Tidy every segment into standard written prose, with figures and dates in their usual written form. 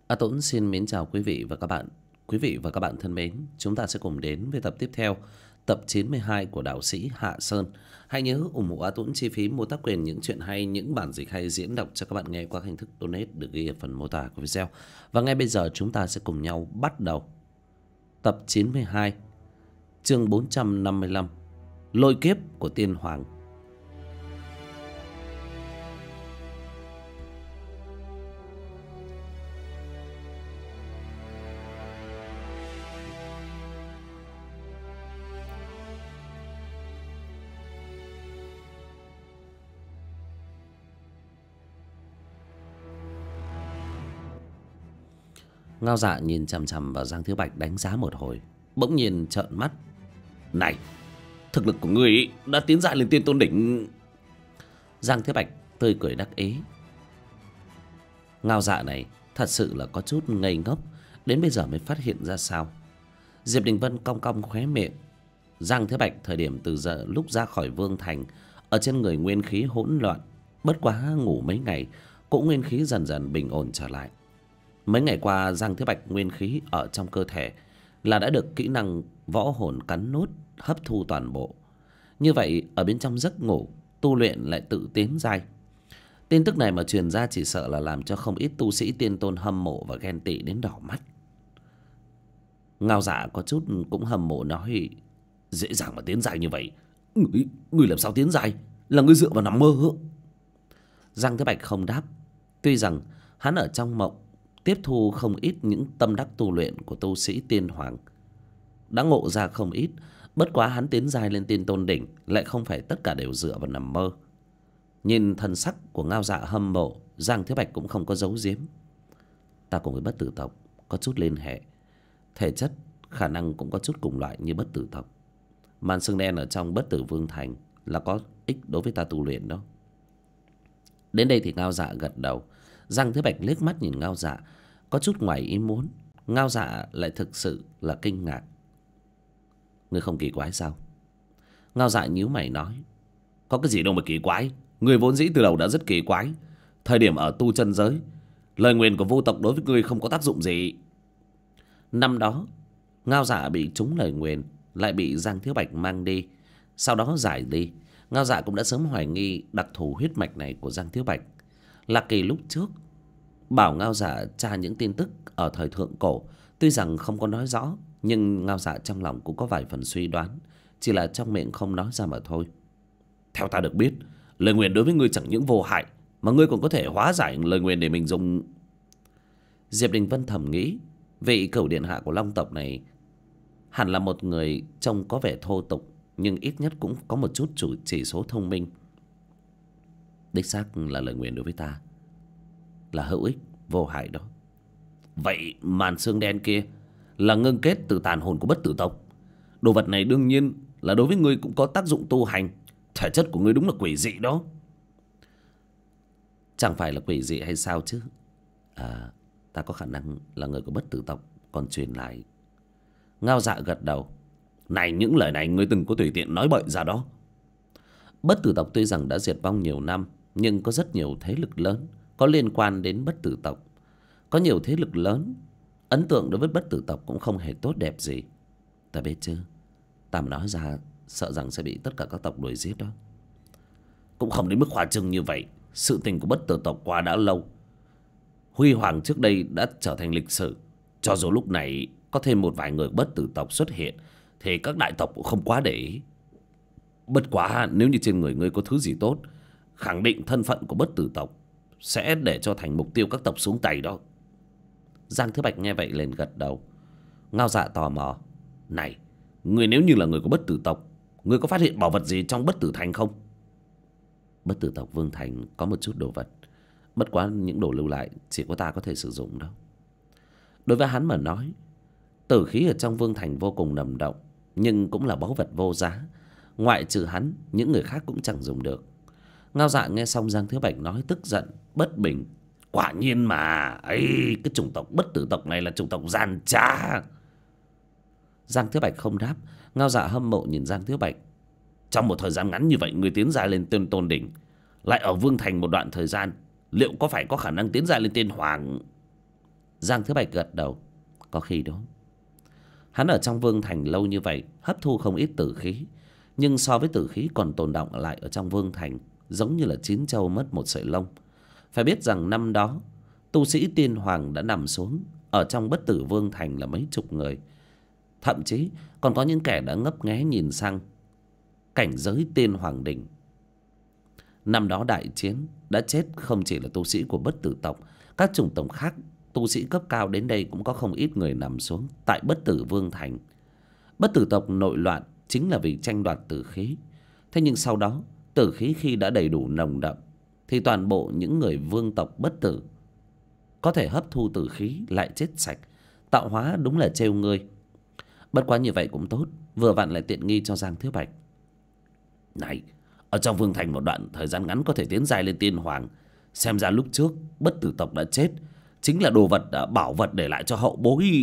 A Tũng xin mến chào quý vị và các bạn. Quý vị và các bạn thân mến, chúng ta sẽ cùng đến với tập tiếp theo, tập 92 của đạo sĩ Hạ Sơn. Hãy nhớ ủng hộ A Tũng chi phí mua tác quyền những chuyện hay, những bản dịch hay diễn đọc cho các bạn nghe qua hình thức donate được ghi ở phần mô tả của video. Và ngay bây giờ chúng ta sẽ cùng nhau bắt đầu tập 92, chương 455, Lôi kiếp của Tiên Hoàng. Ngao Dạ nhìn chằm chằm vào Giang Thiếu Bạch đánh giá một hồi, bỗng nhiên trợn mắt. Này, thực lực của ngươi đã tiến dại lên tiên tôn đỉnh. Giang Thiếu Bạch tươi cười đắc ý. Ngao Dạ này thật sự là có chút ngây ngốc, đến bây giờ mới phát hiện ra sao. Diệp Đình Vân cong cong khóe miệng. Giang Thiếu Bạch thời điểm từ giờ lúc ra khỏi Vương Thành, ở trên người nguyên khí hỗn loạn, bất quá ngủ mấy ngày cũng nguyên khí dần dần bình ổn trở lại. Mấy ngày qua Giang Thiếu Bạch nguyên khí ở trong cơ thể là đã được kỹ năng võ hồn cắn nốt hấp thu toàn bộ. Như vậy ở bên trong giấc ngủ tu luyện lại tự tiến giai. Tin tức này mà truyền ra chỉ sợ là làm cho không ít tu sĩ tiên tôn hâm mộ và ghen tị đến đỏ mắt. Ngao Dạ có chút cũng hâm mộ nói: dễ dàng mà tiến giai như vậy, ngươi làm sao tiến giai? Là ngươi dựa vào nằm mơ. Giang Thiếu Bạch không đáp. Tuy rằng hắn ở trong mộng tiếp thu không ít những tâm đắc tu luyện của tu sĩ tiên hoàng, đã ngộ ra không ít, bất quá hắn tiến giai lên tiên tôn đỉnh lại không phải tất cả đều dựa vào nằm mơ. Nhìn thần sắc của Ngao Dạ hâm mộ, Giang Thiếu Bạch cũng không có giấu giếm. Ta cùng với bất tử tộc có chút liên hệ, thể chất khả năng cũng có chút cùng loại như bất tử tộc. Màn xương đen ở trong bất tử vương thành là có ích đối với ta tu luyện đó. Đến đây thì Ngao Dạ gật đầu. Giang Thiếu Bạch liếc mắt nhìn Ngao Dạ, có chút ngoài ý muốn. Ngao Dạ lại thực sự là kinh ngạc. Ngươi không kỳ quái sao? Ngao Dạ nhíu mày nói: có cái gì đâu mà kỳ quái, ngươi vốn dĩ từ đầu đã rất kỳ quái. Thời điểm ở tu chân giới, lời nguyền của vô tộc đối với ngươi không có tác dụng gì. Năm đó Ngao Dạ bị trúng lời nguyền, lại bị Giang Thiếu Bạch mang đi, sau đó giải đi. Ngao Dạ cũng đã sớm hoài nghi đặc thù huyết mạch này của Giang Thiếu Bạch. Lạc Kỳ lúc trước bảo Ngao Dạ tra những tin tức ở thời thượng cổ, tuy rằng không có nói rõ, nhưng Ngao Dạ trong lòng cũng có vài phần suy đoán, chỉ là trong miệng không nói ra mà thôi. Theo ta được biết, lời nguyền đối với ngươi chẳng những vô hại, mà ngươi còn có thể hóa giải lời nguyền để mình dùng. Diệp Đình Vân thầm nghĩ, vị cửu điện hạ của Long tộc này hẳn là một người trông có vẻ thô tục, nhưng ít nhất cũng có một chút chỉ số thông minh. Đích xác là lời nguyền đối với ta là hữu ích, vô hại đó. Vậy màn xương đen kia là ngưng kết từ tàn hồn của bất tử tộc. Đồ vật này đương nhiên là đối với ngươi cũng có tác dụng tu hành. Thể chất của ngươi đúng là quỷ dị đó. Chẳng phải là quỷ dị hay sao chứ? Ta có khả năng là người của bất tử tộc còn truyền lại. Ngao Dạ gật đầu. Này, những lời này ngươi từng có tùy tiện nói bậy ra đó. Bất tử tộc tuy rằng đã diệt vong nhiều năm, nhưng có rất nhiều thế lực lớn có liên quan đến bất tử tộc. Có nhiều thế lực lớn ấn tượng đối với bất tử tộc cũng không hề tốt đẹp gì. Ta biết chứ, ta mà nói ra sợ rằng sẽ bị tất cả các tộc đuổi giết đó. Cũng không đến mức khoa trương như vậy. Sự tình của bất tử tộc qua đã lâu, huy hoàng trước đây đã trở thành lịch sử. Cho dù lúc này có thêm một vài người bất tử tộc xuất hiện thì các đại tộc cũng không quá để ý. Bất quá nếu như trên người ngươi có thứ gì tốt, khẳng định thân phận của bất tử tộc sẽ để cho thành mục tiêu các tộc xuống tay đó. Giang Thiếu Bạch nghe vậy liền gật đầu. Ngao Dạ tò mò. Này, ngươi nếu như là người của bất tử tộc, ngươi có phát hiện bảo vật gì trong bất tử thành không? Bất tử tộc Vương Thành có một chút đồ vật, bất quá những đồ lưu lại chỉ có ta có thể sử dụng đó. Đối với hắn mà nói, tử khí ở trong Vương Thành vô cùng nồng đậm, nhưng cũng là báu vật vô giá. Ngoại trừ hắn, những người khác cũng chẳng dùng được. Ngao Dạ nghe xong Giang Thiếu Bạch nói tức giận, bất bình. Quả nhiên mà, ấy, cái chủng tộc bất tử tộc này là chủng tộc gian trá. Giang Thiếu Bạch không đáp. Ngao Dạ hâm mộ nhìn Giang Thiếu Bạch. Trong một thời gian ngắn như vậy, người tiến giai lên tiên tôn đỉnh, lại ở Vương Thành một đoạn thời gian, liệu có phải có khả năng tiến giai lên tiên hoàng? Giang Thứ Bạch gật đầu. Có khi đó. Hắn ở trong vương thành lâu như vậy, hấp thu không ít tử khí, nhưng so với tử khí còn tồn đọng lại ở trong vương thành, giống như là chín trâu mất một sợi lông. Phải biết rằng năm đó tu sĩ tiên hoàng đã nằm xuống ở trong Bất Tử Vương thành là mấy chục người, thậm chí còn có những kẻ đã ngấp nghé nhìn sang cảnh giới tiên hoàng đỉnh. Năm đó đại chiến đã chết không chỉ là tu sĩ của Bất Tử tộc, các chủng tộc khác tu sĩ cấp cao đến đây cũng có không ít người nằm xuống tại Bất Tử Vương thành. Bất Tử tộc nội loạn chính là vì tranh đoạt tử khí. Thế nhưng sau đó tử khí khi đã đầy đủ nồng đậm thì toàn bộ những người vương tộc bất tử có thể hấp thu tử khí lại chết sạch. Tạo hóa đúng là trêu ngươi. Bất quá như vậy cũng tốt, vừa vặn lại tiện nghi cho Giang Thiếu Bạch. Này, ở trong vương thành một đoạn thời gian ngắn có thể tiến giai lên tiên hoàng, xem ra lúc trước Bất Tử tộc đã chết chính là đồ vật bảo vật để lại cho hậu bối.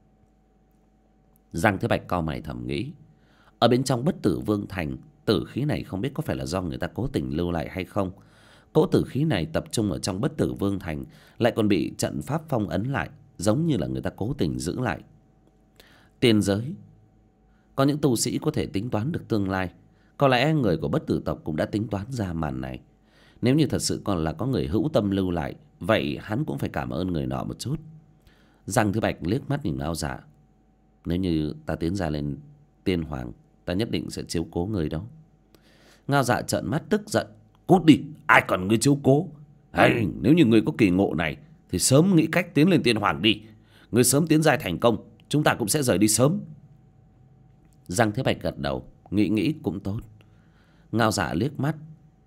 Giang Thế Bạch cau mày thầm nghĩ, ở bên trong Bất Tử Vương thành, tử khí này không biết có phải là do người ta cố tình lưu lại hay không. Cỗ tử khí này tập trung ở trong Bất Tử Vương thành, lại còn bị trận pháp phong ấn lại, giống như là người ta cố tình giữ lại. Tiên giới có những tu sĩ có thể tính toán được tương lai, có lẽ người của Bất Tử tộc cũng đã tính toán ra màn này. Nếu như thật sự còn là có người hữu tâm lưu lại, vậy hắn cũng phải cảm ơn người nọ một chút. Giang Thứ Bạch liếc mắt nhìn Ngao Dạ. Nếu như ta tiến ra lên tiên hoàng, ta nhất định sẽ chiếu cố người đó. Ngao Dạ trợn mắt tức giận. Cút đi, ai còn ngươi chiếu cố. Hay, nếu như ngươi có kỳ ngộ này thì sớm nghĩ cách tiến lên tiên hoàng đi. Ngươi sớm tiến giai thành công, chúng ta cũng sẽ rời đi sớm. Giang Thế Bạch gật đầu, nghĩ cũng tốt. Ngao Dạ liếc mắt.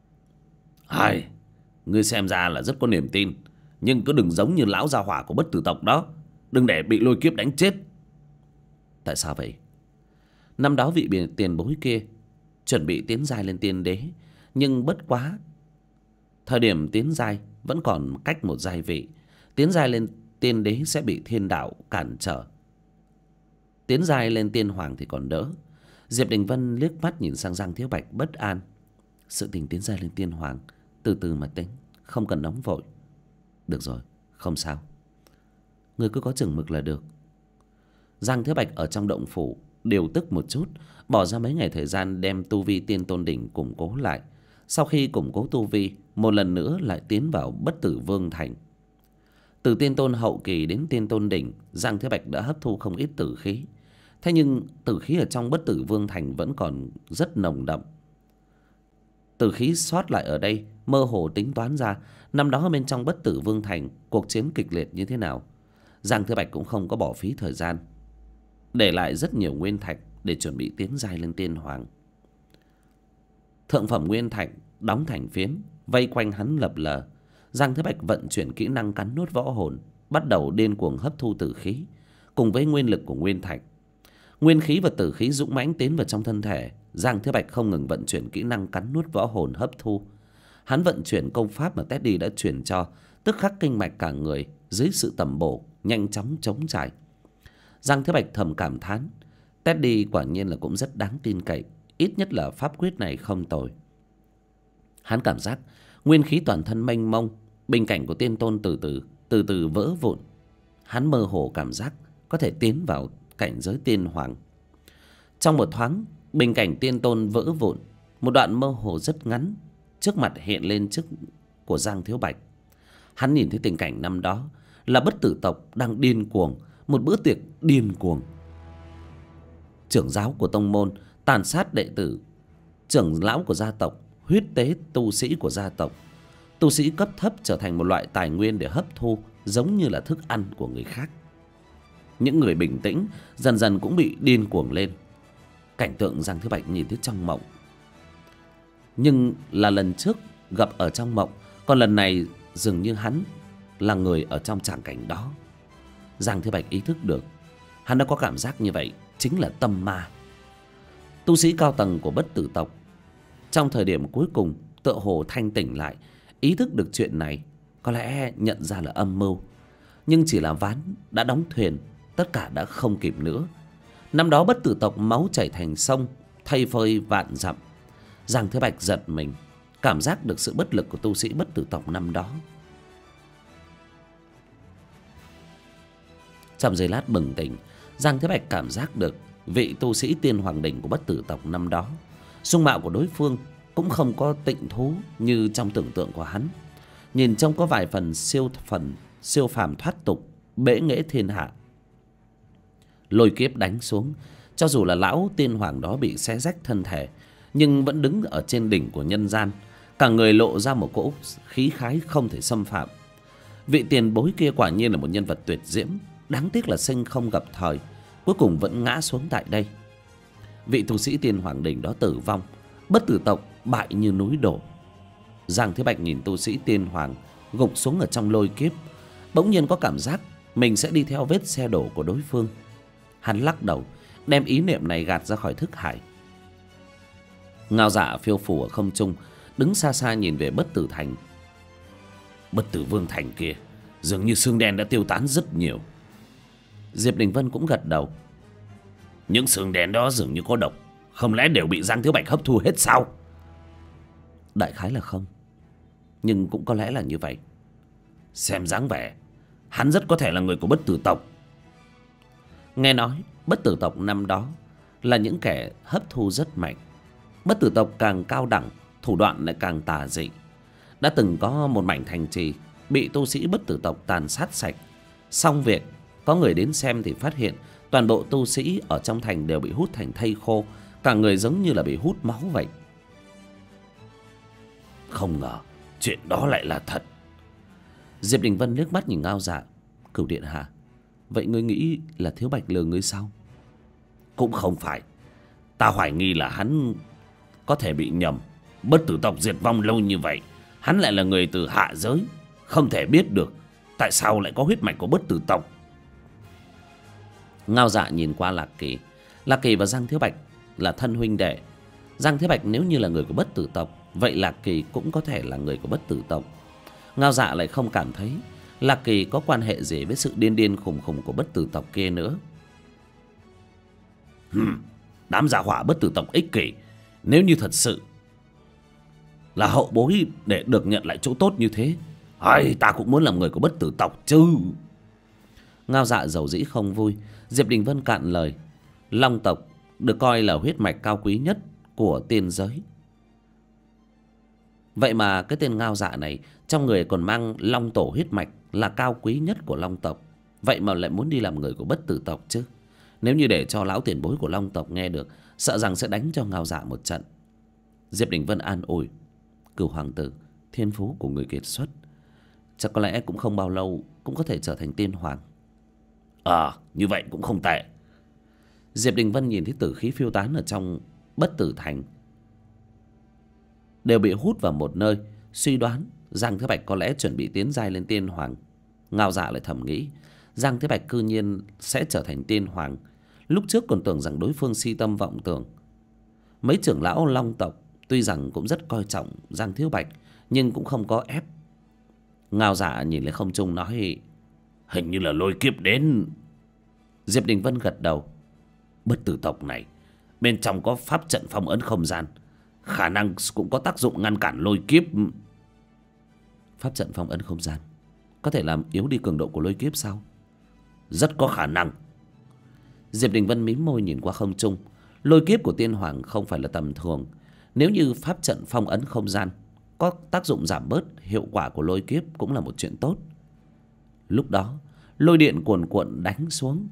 Hay, ngươi xem ra là rất có niềm tin, nhưng cứ đừng giống như lão gia hỏa của Bất Tử tộc đó, đừng để bị lôi kiếp đánh chết. Tại sao vậy? Năm đó vị tiền bối kia chuẩn bị tiến giai lên tiên đế, nhưng bất quá thời điểm tiến giai vẫn còn cách một giai vị. Tiến giai lên tiên đế sẽ bị thiên đạo cản trở, tiến giai lên tiên hoàng thì còn đỡ. Diệp Đình Vân liếc mắt nhìn sang Giang Thiếu Bạch bất an. Sự tình tiến giai lên tiên hoàng từ từ mà tính, không cần nóng vội. Được rồi, không sao, ngươi cứ có chừng mực là được. Giang Thiếu Bạch ở trong động phủ điều tức một chút, bỏ ra mấy ngày thời gian đem tu vi tiên tôn đỉnh củng cố lại. Sau khi củng cố tu vi, một lần nữa lại tiến vào Bất Tử Vương thành. Từ tiên tôn hậu kỳ đến tiên tôn đỉnh, Giang Thế Bạch đã hấp thu không ít tử khí. Thế nhưng tử khí ở trong Bất Tử Vương thành vẫn còn rất nồng đậm. Tử khí sót lại ở đây mơ hồ tính toán ra năm đó bên trong Bất Tử Vương thành cuộc chiến kịch liệt như thế nào. Giang Thế Bạch cũng không có bỏ phí thời gian, để lại rất nhiều nguyên thạch để chuẩn bị tiến giai lên tiên hoàng. Thượng phẩm nguyên thạch đóng thành phiến vây quanh hắn lập lờ. Giang Thế Bạch vận chuyển kỹ năng cắn nuốt võ hồn, bắt đầu điên cuồng hấp thu tử khí cùng với nguyên lực của nguyên thạch. Nguyên khí và tử khí dũng mãnh tiến vào trong thân thể. Giang Thế Bạch không ngừng vận chuyển kỹ năng cắn nuốt võ hồn hấp thu. Hắn vận chuyển công pháp mà Teddy đã truyền cho, tức khắc kinh mạch cả người dưới sự tầm bổ nhanh chóng chống trải. Giang Thế Bạch thầm cảm thán, Teddy quả nhiên là cũng rất đáng tin cậy, ít nhất là pháp quyết này không tồi. Hắn cảm giác nguyên khí toàn thân mênh mông, bình cảnh của tiên tôn từ từ vỡ vụn. Hắn mơ hồ cảm giác có thể tiến vào cảnh giới tiên hoàng. Trong một thoáng, bình cảnh tiên tôn vỡ vụn, một đoạn mơ hồ rất ngắn trước mặt hiện lên trước của Giang Thiếu Bạch. Hắn nhìn thấy tình cảnh năm đó là Bất Tử tộc đang điên cuồng, một bữa tiệc điên cuồng. Trưởng giáo của tông môn tàn sát đệ tử, trưởng lão của gia tộc huyết tế tu sĩ của gia tộc. Tu sĩ cấp thấp trở thành một loại tài nguyên để hấp thu, giống như là thức ăn của người khác. Những người bình tĩnh dần dần cũng bị điên cuồng lên. Cảnh tượng Giang Thứ Bạch nhìn thấy trong mộng, nhưng là lần trước gặp ở trong mộng, còn lần này dường như hắn là người ở trong tràng cảnh đó. Giang Thứ Bạch ý thức được, hắn đã có cảm giác như vậy chính là tâm ma. Tu sĩ cao tầng của Bất Tử tộc trong thời điểm cuối cùng tựa hồ thanh tỉnh lại, ý thức được chuyện này, có lẽ nhận ra là âm mưu. Nhưng chỉ là ván đã đóng thuyền, tất cả đã không kịp nữa. Năm đó Bất Tử tộc máu chảy thành sông, thay phơi vạn dặm. Giang Thế Bạch giật mình, cảm giác được sự bất lực của tu sĩ Bất Tử tộc năm đó. Trong giây lát bừng tỉnh, Giang Thế Bạch cảm giác được vị tu sĩ tiên hoàng đỉnh của Bất Tử tộc năm đó. Dung mạo của đối phương cũng không có tịnh thú như trong tưởng tượng của hắn. Nhìn trông có vài phần siêu phàm thoát tục, bẽ nghễ thiên hạ. Lôi kiếp đánh xuống, cho dù là lão tiên hoàng đó bị xé rách thân thể, nhưng vẫn đứng ở trên đỉnh của nhân gian, cả người lộ ra một cỗ khí khái không thể xâm phạm. Vị tiền bối kia quả nhiên là một nhân vật tuyệt diễm, đáng tiếc là sinh không gặp thời, cuối cùng vẫn ngã xuống tại đây. Vị tu sĩ tiên hoàng đỉnh đó tử vong, Bất Tử tộc bại như núi đổ. Giang Thế Bạch nhìn tu sĩ tiên hoàng gục xuống ở trong lôi kiếp, bỗng nhiên có cảm giác mình sẽ đi theo vết xe đổ của đối phương. Hắn lắc đầu, đem ý niệm này gạt ra khỏi thức hải. Ngao Dạ phiêu phù ở không trung, đứng xa xa nhìn về Bất Tử thành. Bất Tử vương thành kia dường như xương đen đã tiêu tán rất nhiều. Diệp Đình Vân cũng gật đầu. Những xương đen đó dường như có độc, không lẽ đều bị Giang Thiếu Bạch hấp thu hết sao? Đại khái là không, nhưng cũng có lẽ là như vậy. Xem dáng vẻ hắn rất có thể là người của Bất Tử tộc. Nghe nói Bất Tử tộc năm đó là những kẻ hấp thu rất mạnh. Bất Tử tộc càng cao đẳng, thủ đoạn lại càng tà dị. Đã từng có một mảnh thành trì bị tu sĩ Bất Tử tộc tàn sát sạch. Xong việc, có người đến xem thì phát hiện toàn bộ tu sĩ ở trong thành đều bị hút thành thây khô, cả người giống như là bị hút máu vậy. Không ngờ chuyện đó lại là thật. Diệp Đình Vân liếc mắt nhìn Ngao Dạ. Cửu điện hạ, vậy ngươi nghĩ là Thiếu Bạch lừa ngươi sao? Cũng không phải. Ta hoài nghi là hắn có thể bị nhầm. Bất Tử tộc diệt vong lâu như vậy, hắn lại là người từ hạ giới, không thể biết được tại sao lại có huyết mạch của Bất Tử tộc. Ngao Dạ nhìn qua Lạc Kỳ. Lạc Kỳ và Giang Thiếu Bạch là thân huynh đệ. Giang Thiếu Bạch nếu như là người của Bất Tử tộc, vậy Lạc Kỳ cũng có thể là người của Bất Tử tộc. Ngao Dạ lại không cảm thấy Lạc Kỳ có quan hệ gì với sự điên điên khùng khùng của Bất Tử tộc kia nữa. Đám gia hỏa Bất Tử tộc ích kỷ, nếu như thật sự là hậu bối để được nhận lại chỗ tốt như thế, ta cũng muốn làm người của Bất Tử tộc chứ. Ngao Dạ dầu dĩ không vui. Diệp Đình Vân cạn lời. Long tộc được coi là huyết mạch cao quý nhất của tiên giới. Vậy mà cái tên Ngao Dạ này trong người còn mang long tổ huyết mạch là cao quý nhất của long tộc. Vậy mà lại muốn đi làm người của Bất Tử tộc chứ. Nếu như để cho lão tiền bối của long tộc nghe được, sợ rằng sẽ đánh cho Ngao Dạ một trận. Diệp Đình Vân an ủi. Cửu hoàng tử, thiên phú của người kiệt xuất, chắc có lẽ cũng không bao lâu cũng có thể trở thành tiên hoàng. Như vậy cũng không tệ. Diệp Đình Vân nhìn thấy tử khí phiêu tán ở trong Bất Tử thành đều bị hút vào một nơi, suy đoán Giang Thế Bạch có lẽ chuẩn bị tiến giai lên tiên hoàng. Ngao Dạ lại thầm nghĩ, Giang Thế Bạch cư nhiên sẽ trở thành tiên hoàng. Lúc trước còn tưởng rằng đối phương si tâm vọng tưởng. Mấy trưởng lão long tộc tuy rằng cũng rất coi trọng Giang Thiếu Bạch, nhưng cũng không có ép. Ngao Dạ nhìn lên không trung nói, hình như là lôi kiếp đến. Diệp Đình Vân gật đầu. Bất Tử tộc này bên trong có pháp trận phong ấn không gian, khả năng cũng có tác dụng ngăn cản lôi kiếp. Pháp trận phong ấn không gian có thể làm yếu đi cường độ của lôi kiếp sao? Rất có khả năng. Diệp Đình Vân mím môi nhìn qua không trung. Lôi kiếp của tiên hoàng không phải là tầm thường. Nếu như pháp trận phong ấn không gian có tác dụng giảm bớt hiệu quả của lôi kiếp cũng là một chuyện tốt. Lúc đó lôi điện cuồn cuộn đánh xuống.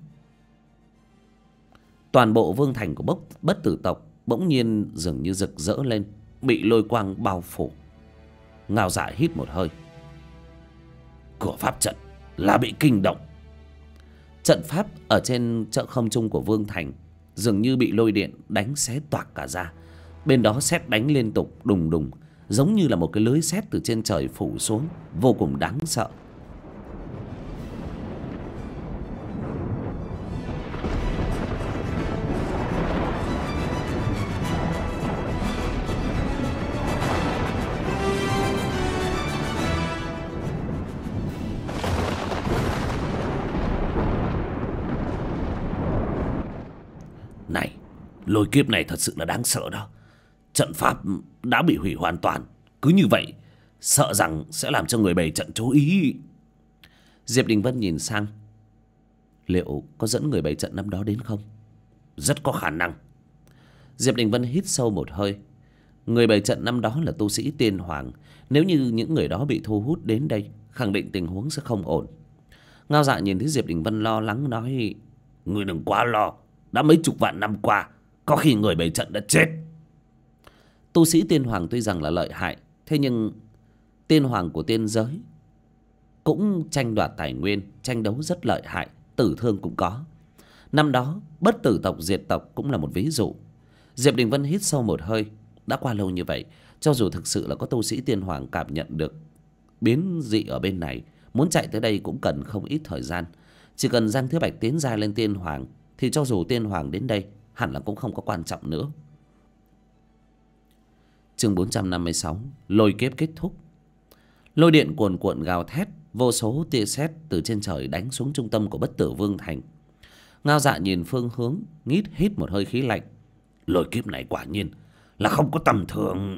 Toàn bộ vương thành của Bất Tử tộc bỗng nhiên dường như rực rỡ lên, bị lôi quang bao phủ. Ngao Dạ hít một hơi. Cửa pháp trận là bị kinh động. Trận pháp ở trên chợ không trung của vương thành dường như bị lôi điện đánh xé toạc cả ra. Bên đó sét đánh liên tục đùng đùng, giống như là một cái lưới sét từ trên trời phủ xuống, vô cùng đáng sợ. Này, lôi kiếp này thật sự là đáng sợ đó. Trận pháp đã bị hủy hoàn toàn. Cứ như vậy sợ rằng sẽ làm cho người bày trận chú ý. Diệp Đình Vân nhìn sang. Liệu có dẫn người bày trận năm đó đến không? Rất có khả năng. Diệp Đình Vân hít sâu một hơi. Người bày trận năm đó là tu sĩ Tiên Hoàng. Nếu như những người đó bị thu hút đến đây, khẳng định tình huống sẽ không ổn. Ngao Dạ nhìn thấy Diệp Đình Vân lo lắng nói: Ngươi đừng quá lo. Đã mấy chục vạn năm qua, có khi người bày trận đã chết. Tu sĩ Tiên Hoàng tuy rằng là lợi hại, thế nhưng Tiên Hoàng của tiên giới cũng tranh đoạt tài nguyên, tranh đấu rất lợi hại, tử thương cũng có. Năm đó bất tử tộc diệt tộc cũng là một ví dụ. Diệp Đình Vân hít sâu một hơi. Đã qua lâu như vậy, cho dù thực sự là có tu sĩ Tiên Hoàng cảm nhận được biến dị ở bên này, muốn chạy tới đây cũng cần không ít thời gian. Chỉ cần Giang Thiếu Bạch tiến giai lên Tiên Hoàng, thì cho dù Tiên Hoàng đến đây hẳn là cũng không có quan trọng nữa. Chương 456: Lôi kiếp kết thúc. Lôi điện cuồn cuộn gào thét, vô số tia sét từ trên trời đánh xuống trung tâm của Bất Tử Vương thành. Ngao Dạ nhìn phương hướng, hít một hơi khí lạnh. Lôi kiếp này quả nhiên là không có tầm thường.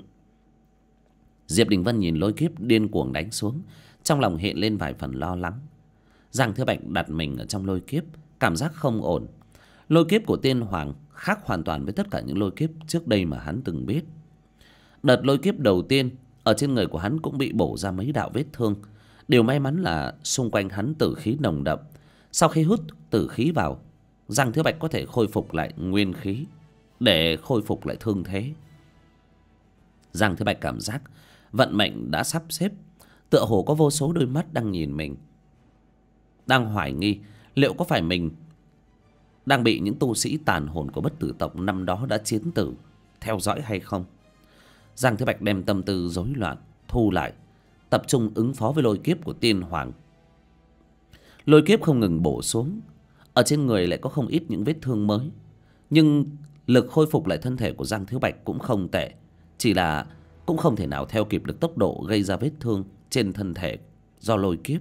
Diệp Đình Vân nhìn lôi kiếp điên cuồng đánh xuống, trong lòng hiện lên vài phần lo lắng. Giang Thiếu Bạch đặt mình ở trong lôi kiếp, cảm giác không ổn. Lôi kiếp của Tiên Hoàng khác hoàn toàn với tất cả những lôi kiếp trước đây mà hắn từng biết. Đợt lôi kiếp đầu tiên, ở trên người của hắn cũng bị bổ ra mấy đạo vết thương. Điều may mắn là xung quanh hắn tử khí nồng đậm. Sau khi hút tử khí vào, Giang Thiếu Bạch có thể khôi phục lại nguyên khí để khôi phục lại thương thế. Giang Thiếu Bạch cảm giác vận mệnh đã sắp xếp, tựa hồ có vô số đôi mắt đang nhìn mình, đang hoài nghi liệu có phải mình đang bị những tu sĩ tàn hồn của bất tử tộc năm đó đã chiến tử theo dõi hay không. Giang Thiếu Bạch đem tâm tư rối loạn thu lại, tập trung ứng phó với lôi kiếp của Tiên Hoàng. Lôi kiếp không ngừng bổ xuống, ở trên người lại có không ít những vết thương mới, nhưng lực khôi phục lại thân thể của Giang Thiếu Bạch cũng không tệ, chỉ là cũng không thể nào theo kịp được tốc độ gây ra vết thương trên thân thể do lôi kiếp.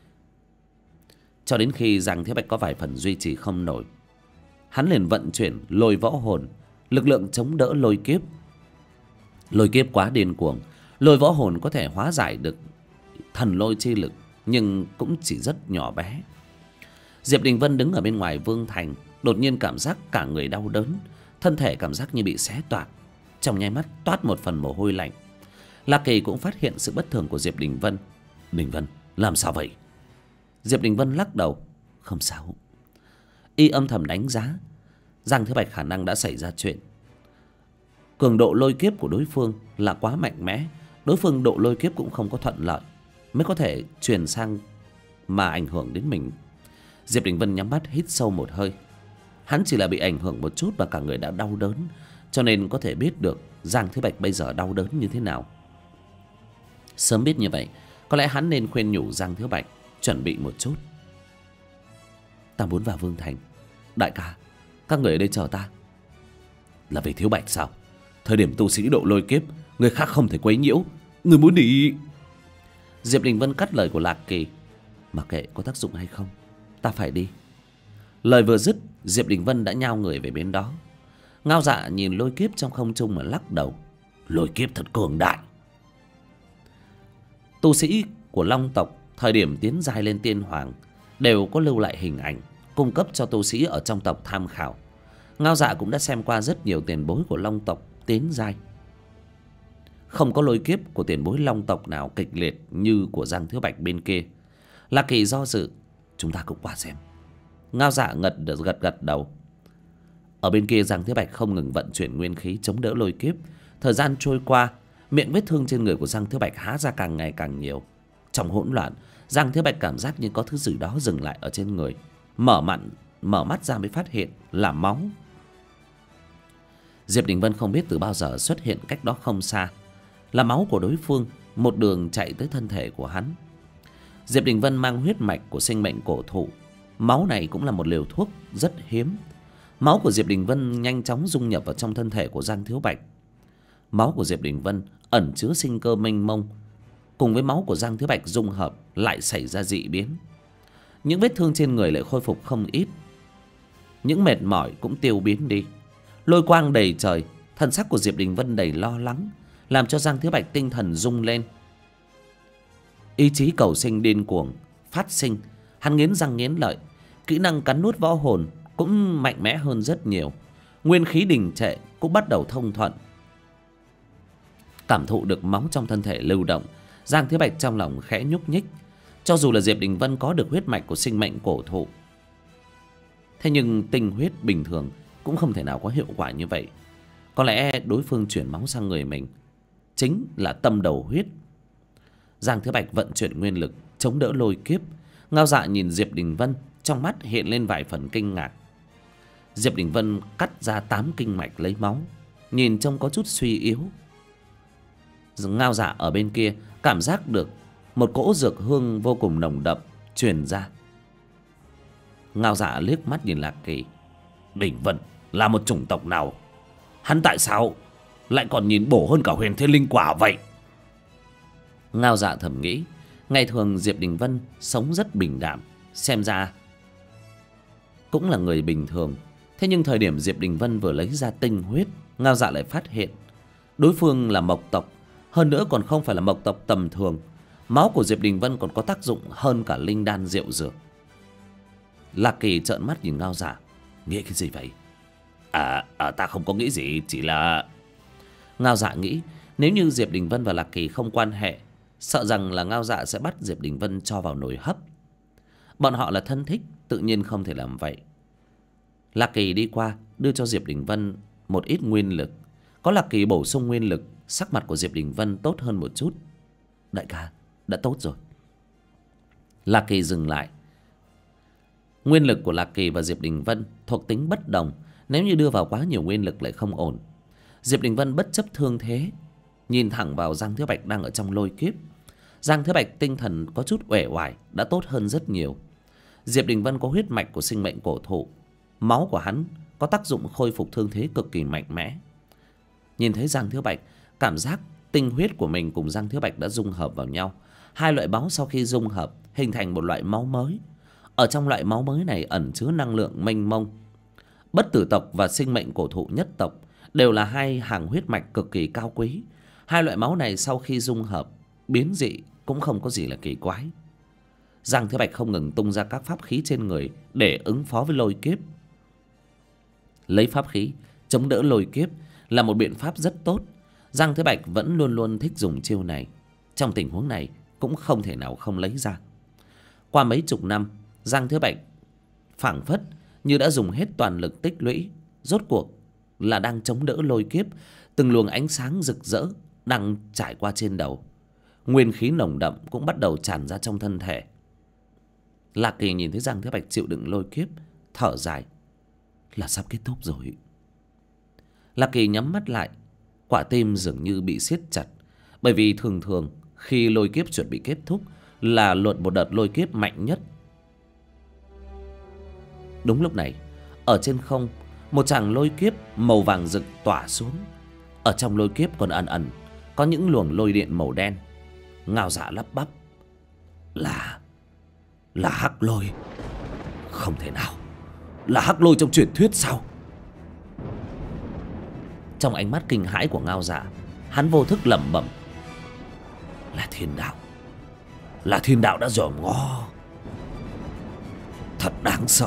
Cho đến khi Giang Thiếu Bạch có vài phần duy trì không nổi, hắn liền vận chuyển lôi võ hồn, lực lượng chống đỡ lôi kiếp. Lôi kiếp quá điên cuồng, lôi võ hồn có thể hóa giải được thần lôi chi lực, nhưng cũng chỉ rất nhỏ bé. Diệp Đình Vân đứng ở bên ngoài vương thành, đột nhiên cảm giác cả người đau đớn, thân thể cảm giác như bị xé toạc, trong nháy mắt toát một phần mồ hôi lạnh. La Kỳ cũng phát hiện sự bất thường của Diệp Đình Vân. Đình Vân, làm sao vậy? Diệp Đình Vân lắc đầu. Không sao. Y âm thầm đánh giá Giang Thiếu Bạch khả năng đã xảy ra chuyện. Cường độ lôi kiếp của đối phương là quá mạnh mẽ, đối phương độ lôi kiếp cũng không có thuận lợi, mới có thể truyền sang mà ảnh hưởng đến mình. Diệp Đình Vân nhắm mắt hít sâu một hơi. Hắn chỉ là bị ảnh hưởng một chút và cả người đã đau đớn, cho nên có thể biết được Giang Thiếu Bạch bây giờ đau đớn như thế nào. Sớm biết như vậy, có lẽ hắn nên khuyên nhủ Giang Thiếu Bạch chuẩn bị một chút. Ta muốn vào vương thành. Đại ca, các người ở đây chờ ta. Là vì Thiếu Bạch sao? Thời điểm tu sĩ độ lôi kiếp, người khác không thể quấy nhiễu. Người muốn đi? Diệp Đình Vân cắt lời của Lạc Kỳ. Mặc kệ có tác dụng hay không, ta phải đi. Lời vừa dứt, Diệp Đình Vân đã nhao người về bên đó. Ngao Dạ nhìn lôi kiếp trong không trung mà lắc đầu. Lôi kiếp thật cường đại. Tu sĩ của Long tộc thời điểm tiến giai lên Tiên Hoàng đều có lưu lại hình ảnh, cung cấp cho tu sĩ ở trong tộc tham khảo. Ngao Dạ cũng đã xem qua rất nhiều tiền bối của Long tộc tiến giai. Không có lôi kiếp của tiền bối Long tộc nào kịch liệt như của Giang Thiếu Bạch bên kia. Lạc Kỳ do dự. Chúng ta cũng qua xem. Ngao Dạ gật đầu. Ở bên kia Giang Thiếu Bạch không ngừng vận chuyển nguyên khí chống đỡ lôi kiếp. Thời gian trôi qua, miệng vết thương trên người của Giang Thiếu Bạch há ra càng ngày càng nhiều. Trong hỗn loạn, Giang Thiếu Bạch cảm giác như có thứ gì đó dừng lại ở trên người. Mở mắt ra mới phát hiện là máu. Diệp Đình Vân không biết từ bao giờ xuất hiện cách đó không xa, là máu của đối phương, một đường chạy tới thân thể của hắn. Diệp Đình Vân mang huyết mạch của sinh mệnh cổ thụ. Máu này cũng là một liều thuốc rất hiếm. Máu của Diệp Đình Vân nhanh chóng dung nhập vào trong thân thể của Giang Thiếu Bạch. Máu của Diệp Đình Vân ẩn chứa sinh cơ mênh mông, cùng với máu của Giang Thiếu Bạch dung hợp lại xảy ra dị biến. Những vết thương trên người lại khôi phục không ít, những mệt mỏi cũng tiêu biến đi. Lôi quang đầy trời, thần sắc của Diệp Đình Vân đầy lo lắng, làm cho Giang Thiếu Bạch tinh thần rung lên. Ý chí cầu sinh điên cuồng phát sinh, hắn nghiến răng nghiến lợi, kỹ năng cắn nuốt võ hồn cũng mạnh mẽ hơn rất nhiều. Nguyên khí đình trệ cũng bắt đầu thông thuận. Cảm thụ được máu trong thân thể lưu động, Giang Thế Bạch trong lòng khẽ nhúc nhích. Cho dù là Diệp Đình Vân có được huyết mạch của sinh mệnh cổ thụ, thế nhưng tinh huyết bình thường cũng không thể nào có hiệu quả như vậy. Có lẽ đối phương chuyển máu sang người mình chính là tâm đầu huyết. Giang Thế Bạch vận chuyển nguyên lực chống đỡ lôi kiếp. Ngao Dạ nhìn Diệp Đình Vân, trong mắt hiện lên vài phần kinh ngạc. Diệp Đình Vân cắt ra 8 kinh mạch lấy máu, nhìn trông có chút suy yếu. Ngao Dạ ở bên kia cảm giác được một cỗ dược hương vô cùng nồng đậm truyền ra. Ngao Dạ liếc mắt nhìn Lạc Kỳ. Đình Vân là một chủng tộc nào? Hắn tại sao lại còn nhìn bổ hơn cả huyền thiên linh quả vậy? Ngao Dạ thầm nghĩ, ngày thường Diệp Đình Vân sống rất bình đạm, xem ra cũng là người bình thường. Thế nhưng thời điểm Diệp Đình Vân vừa lấy ra tinh huyết, Ngao Dạ lại phát hiện đối phương là mộc tộc, hơn nữa còn không phải là mộc tộc tầm thường. Máu của Diệp Đình Vân còn có tác dụng hơn cả linh đan rượu dược. Lạc Kỳ trợn mắt nhìn Ngao Dạ. Nghĩ cái gì vậy? Ta không có nghĩ gì, chỉ là... Ngao Dạ nghĩ nếu như Diệp Đình Vân và Lạc Kỳ không quan hệ, sợ rằng là Ngao Dạ sẽ bắt Diệp Đình Vân cho vào nồi hấp. Bọn họ là thân thích, tự nhiên không thể làm vậy. Lạc Kỳ đi qua đưa cho Diệp Đình Vân một ít nguyên lực. Có Lạc Kỳ bổ sung nguyên lực, sắc mặt của Diệp Đình Vân tốt hơn một chút. Đại ca, đã tốt rồi. Lạc Kỳ dừng lại. Nguyên lực của Lạc Kỳ và Diệp Đình Vân thuộc tính bất đồng, nếu như đưa vào quá nhiều nguyên lực lại không ổn. Diệp Đình Vân bất chấp thương thế, nhìn thẳng vào Giang Thế Bạch đang ở trong lôi kiếp. Giang Thế Bạch tinh thần có chút uể oải, đã tốt hơn rất nhiều. Diệp Đình Vân có huyết mạch của sinh mệnh cổ thụ, máu của hắn có tác dụng khôi phục thương thế cực kỳ mạnh mẽ. Nhìn thấy Giang Thế Bạch, cảm giác tinh huyết của mình cùng Giang Thế Bạch đã dung hợp vào nhau. Hai loại máu sau khi dung hợp hình thành một loại máu mới. Ở trong loại máu mới này ẩn chứa năng lượng mênh mông. Bất tử tộc và sinh mệnh cổ thụ nhất tộc đều là hai hàng huyết mạch cực kỳ cao quý. Hai loại máu này sau khi dung hợp biến dị cũng không có gì là kỳ quái. Giang Thế Bạch không ngừng tung ra các pháp khí trên người để ứng phó với lôi kiếp. Lấy pháp khí chống đỡ lôi kiếp là một biện pháp rất tốt. Giang Thế Bạch vẫn luôn luôn thích dùng chiêu này. Trong tình huống này cũng không thể nào không lấy ra. Qua mấy chục năm, Giang Thế Bạch phảng phất như đã dùng hết toàn lực tích lũy, rốt cuộc là đang chống đỡ lôi kiếp. Từng luồng ánh sáng rực rỡ đang trải qua trên đầu. Nguyên khí nồng đậm cũng bắt đầu tràn ra trong thân thể. Lạc Kỳ nhìn thấy Giang Thế Bạch chịu đựng lôi kiếp, thở dài. Là sắp kết thúc rồi. Lạc Kỳ nhắm mắt lại, quả tim dường như bị siết chặt. Bởi vì thường thường khi lôi kiếp chuẩn bị kết thúc là luận một đợt lôi kiếp mạnh nhất. Đúng lúc này, ở trên không, một tràng lôi kiếp màu vàng rực tỏa xuống. Ở trong lôi kiếp còn ẩn ẩn có những luồng lôi điện màu đen. Ngao Dạ lắp bắp. Là hắc lôi. Không thể nào. Là hắc lôi trong truyền thuyết sao? Trong ánh mắt kinh hãi của Ngao Dạ, hắn vô thức lẩm bẩm. Là thiên đạo. Là thiên đạo đã dòm ngó. Thật đáng sợ.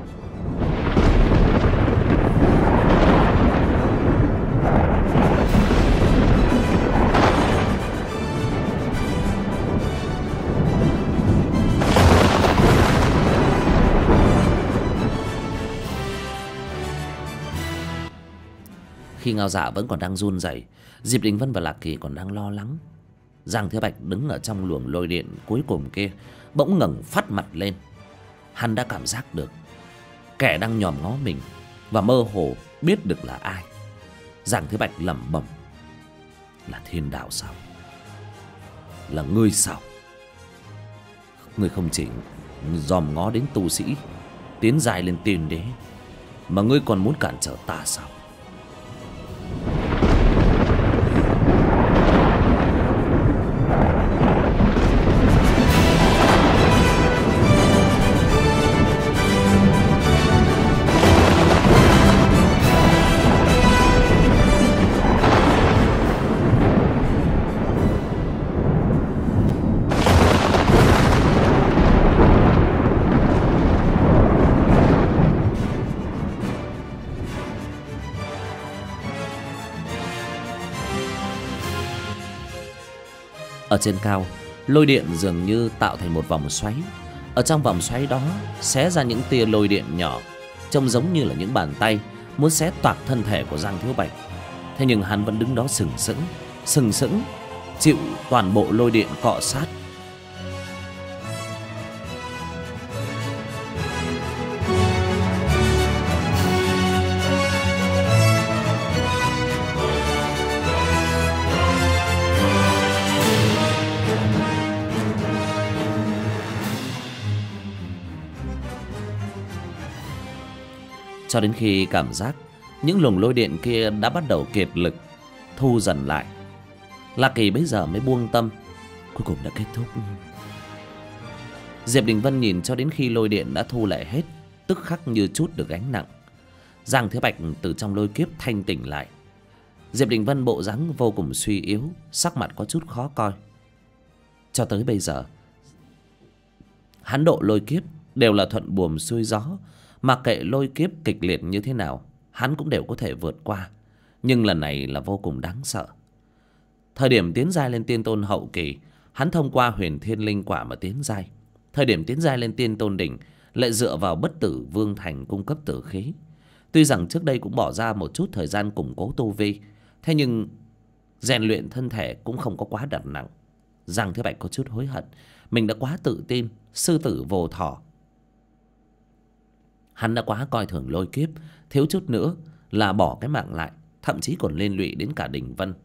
Khi Ngao Dạ vẫn còn đang run rẩy, Diệp Đình Vân và Lạc Kỳ còn đang lo lắng. Giang Thế Bạch đứng ở trong luồng lôi điện cuối cùng kia, bỗng ngẩng phát mặt lên. Hắn đã cảm giác được kẻ đang nhòm ngó mình, và mơ hồ biết được là ai. Giang Thế Bạch lẩm bẩm. Là thiên đạo sao? Là ngươi sao? Ngươi không chỉ dòm ngó đến tu sĩ tiến dài lên tiên đế, mà ngươi còn muốn cản trở ta sao? Ở trên cao, lôi điện dường như tạo thành một vòng xoáy. Ở trong vòng xoáy đó xé ra những tia lôi điện nhỏ, trông giống như là những bàn tay muốn xé toạc thân thể của Giang Thiếu Bạch. Thế nhưng hắn vẫn đứng đó sừng sững, chịu toàn bộ lôi điện cọ sát. Cho đến khi cảm giác những luồng lôi điện kia đã bắt đầu kiệt lực, thu dần lại, La Kỳ bấy giờ mới buông tâm. Cuối cùng đã kết thúc. Diệp Đình Vân nhìn cho đến khi lôi điện đã thu lại hết, tức khắc như trút được gánh nặng. Giang Thế Bạch từ trong lôi kiếp thanh tỉnh lại. Diệp Đình Vân bộ dáng vô cùng suy yếu, sắc mặt có chút khó coi. Cho tới bây giờ, hắn độ lôi kiếp đều là thuận buồm xuôi gió. Mặc kệ lôi kiếp kịch liệt như thế nào, hắn cũng đều có thể vượt qua. Nhưng lần này là vô cùng đáng sợ. Thời điểm tiến giai lên tiên tôn hậu kỳ, hắn thông qua huyền thiên linh quả mà tiến giai. Thời điểm tiến giai lên tiên tôn đỉnh, lại dựa vào bất tử vương thành cung cấp tử khí. Tuy rằng trước đây cũng bỏ ra một chút thời gian củng cố tu vi, thế nhưng rèn luyện thân thể cũng không có quá đặt nặng. Giang Thế Bạch có chút hối hận, mình đã quá tự tin, sư tử vô thỏ. Hắn đã quá coi thường lôi kiếp, thiếu chút nữa là bỏ cái mạng lại, thậm chí còn liên lụy đến cả Đình Vân.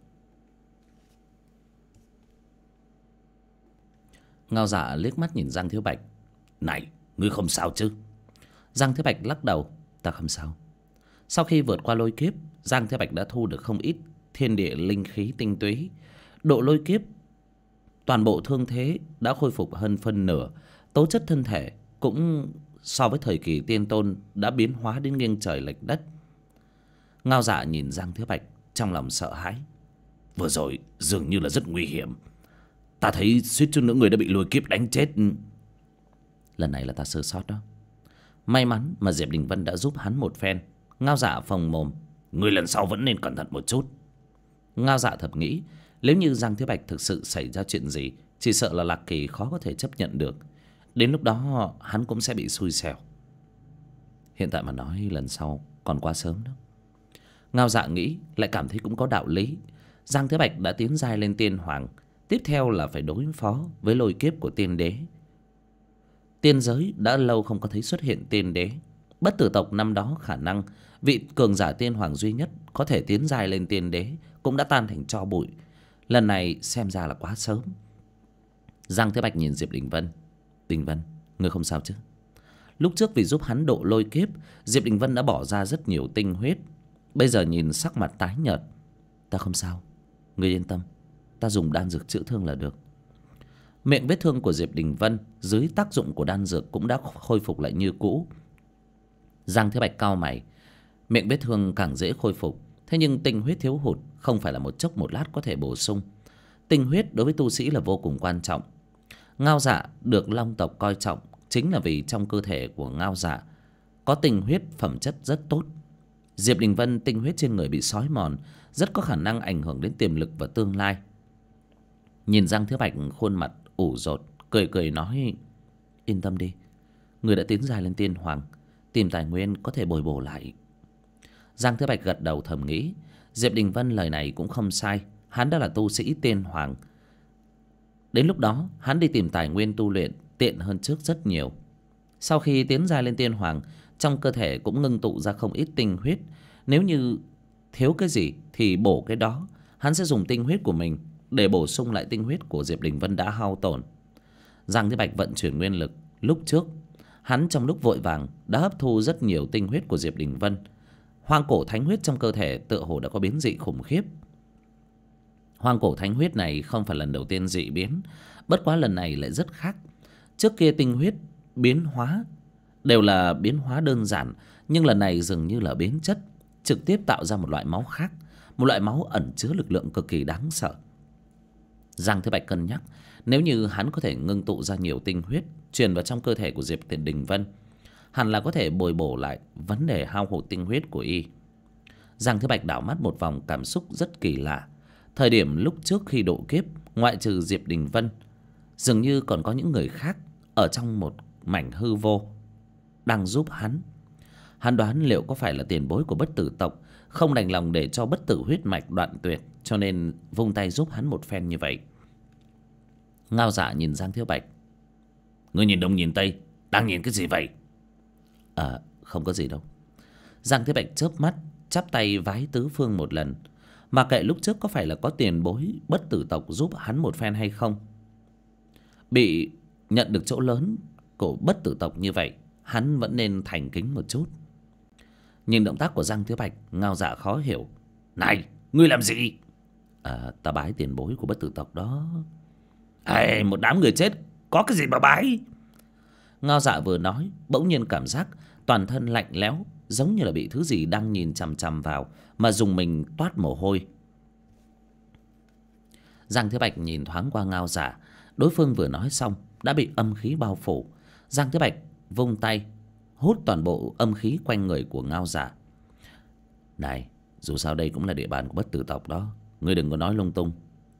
Ngao Dạ liếc mắt nhìn Giang Thiếu Bạch. Này, ngươi không sao chứ? Giang Thiếu Bạch lắc đầu. Ta không sao. Sau khi vượt qua lôi kiếp, Giang Thiếu Bạch đã thu được không ít thiên địa linh khí tinh túy. Độ lôi kiếp, toàn bộ thương thế đã khôi phục hơn phân nửa. Tố chất thân thể cũng so với thời kỳ tiên tôn đã biến hóa đến nghiêng trời lệch đất. Ngao Dạ nhìn Giang Thiếu Bạch, trong lòng sợ hãi. Vừa rồi dường như là rất nguy hiểm. Ta thấy suýt chút nữa người đã bị lôi kiếp đánh chết. Lần này là ta sơ sót đó. May mắn mà Diệp Đình Vân đã giúp hắn một phen. Ngao Dạ phồng mồm. Người lần sau vẫn nên cẩn thận một chút. Ngao Dạ thầm nghĩ, nếu như Giang Thiếu Bạch thực sự xảy ra chuyện gì, chỉ sợ là Lạc Kỳ khó có thể chấp nhận được. Đến lúc đó hắn cũng sẽ bị xui xẻo. Hiện tại mà nói lần sau còn quá sớm đó. Ngao Dạ nghĩ, lại cảm thấy cũng có đạo lý. Giang Thế Bạch đã tiến giai lên tiên hoàng, tiếp theo là phải đối phó với lôi kiếp của tiên đế. Tiên giới đã lâu không có thấy xuất hiện tiên đế. Bất tử tộc năm đó khả năng vị cường giả tiên hoàng duy nhất có thể tiến giai lên tiên đế cũng đã tan thành tro bụi. Lần này xem ra là quá sớm. Giang Thế Bạch nhìn Diệp Đình Vân. Đình Vân, ngươi không sao chứ? Lúc trước vì giúp hắn độ lôi kiếp, Diệp Đình Vân đã bỏ ra rất nhiều tinh huyết. Bây giờ nhìn sắc mặt tái nhợt. Ta không sao, ngươi yên tâm, ta dùng đan dược chữa thương là được. Miệng vết thương của Diệp Đình Vân dưới tác dụng của đan dược cũng đã khôi phục lại như cũ. Giang Thế Bạch cau mày. Miệng vết thương càng dễ khôi phục, thế nhưng tinh huyết thiếu hụt không phải là một chốc một lát có thể bổ sung. Tinh huyết đối với tu sĩ là vô cùng quan trọng. Ngao Dạ được Long tộc coi trọng chính là vì trong cơ thể của Ngao Dạ có tinh huyết phẩm chất rất tốt. Diệp Đình Vân tinh huyết trên người bị xói mòn, rất có khả năng ảnh hưởng đến tiềm lực và tương lai. Nhìn Giang Thế Bạch khuôn mặt ủ rột, cười cười nói: Yên tâm đi, người đã tiến giai lên tiên hoàng, tìm tài nguyên có thể bồi bổ lại. Giang Thế Bạch gật đầu thầm nghĩ, Diệp Đình Vân lời này cũng không sai. Hắn đã là tu sĩ tiên hoàng, đến lúc đó hắn đi tìm tài nguyên tu luyện tiện hơn trước rất nhiều. Sau khi tiến giai lên tiên hoàng, trong cơ thể cũng ngưng tụ ra không ít tinh huyết. Nếu như thiếu cái gì thì bổ cái đó. Hắn sẽ dùng tinh huyết của mình để bổ sung lại tinh huyết của Diệp Đình Vân đã hao tổn. Giang Thế Bạch vận chuyển nguyên lực. Lúc trước hắn trong lúc vội vàng đã hấp thu rất nhiều tinh huyết của Diệp Đình Vân. Hoang cổ thánh huyết trong cơ thể tựa hồ đã có biến dị khủng khiếp. Hoang cổ thánh huyết này không phải lần đầu tiên dị biến, bất quá lần này lại rất khác. Trước kia tinh huyết biến hóa đều là biến hóa đơn giản, nhưng lần này dường như là biến chất, trực tiếp tạo ra một loại máu khác, một loại máu ẩn chứa lực lượng cực kỳ đáng sợ. Giang Thế Bạch cân nhắc, nếu như hắn có thể ngưng tụ ra nhiều tinh huyết truyền vào trong cơ thể của Diệp Đình Vân, hẳn là có thể bồi bổ lại vấn đề hao hụt tinh huyết của y. Giang Thế Bạch đảo mắt một vòng, cảm xúc rất kỳ lạ. Thời điểm lúc trước khi độ kiếp, ngoại trừ Diệp Đình Vân, dường như còn có những người khác ở trong một mảnh hư vô đang giúp hắn. Hắn đoán liệu có phải là tiền bối của Bất Tử tộc không đành lòng để cho Bất Tử huyết mạch đoạn tuyệt, cho nên vung tay giúp hắn một phen như vậy. Ngao Dạ nhìn Giang Thiếu Bạch. Ngươi nhìn đông nhìn tây, đang nhìn cái gì vậy? Không có gì đâu. Giang Thiếu Bạch chớp mắt, chắp tay vái tứ phương một lần. Mà kệ lúc trước có phải là có tiền bối Bất Tử tộc giúp hắn một phen hay không, bị nhận được chỗ lớn của Bất Tử tộc như vậy, hắn vẫn nên thành kính một chút. Nhìn động tác của Giang Thiếu Bạch, Ngao Dạ khó hiểu. Này, ngươi làm gì? Ta bái tiền bối của Bất Tử tộc đó. Một đám người chết, có cái gì mà bái? Ngao Dạ vừa nói, bỗng nhiên cảm giác toàn thân lạnh lẽo, giống như là bị thứ gì đang nhìn chằm chằm vào, mà dùng mình toát mồ hôi. Giang Thiếu Bạch nhìn thoáng qua Ngao Dạ, đối phương vừa nói xong đã bị âm khí bao phủ. Giang Thiếu Bạch vung tay hút toàn bộ âm khí quanh người của Ngao Dạ. Này, dù sao đây cũng là địa bàn của Bất Tử tộc đó, ngươi đừng có nói lung tung.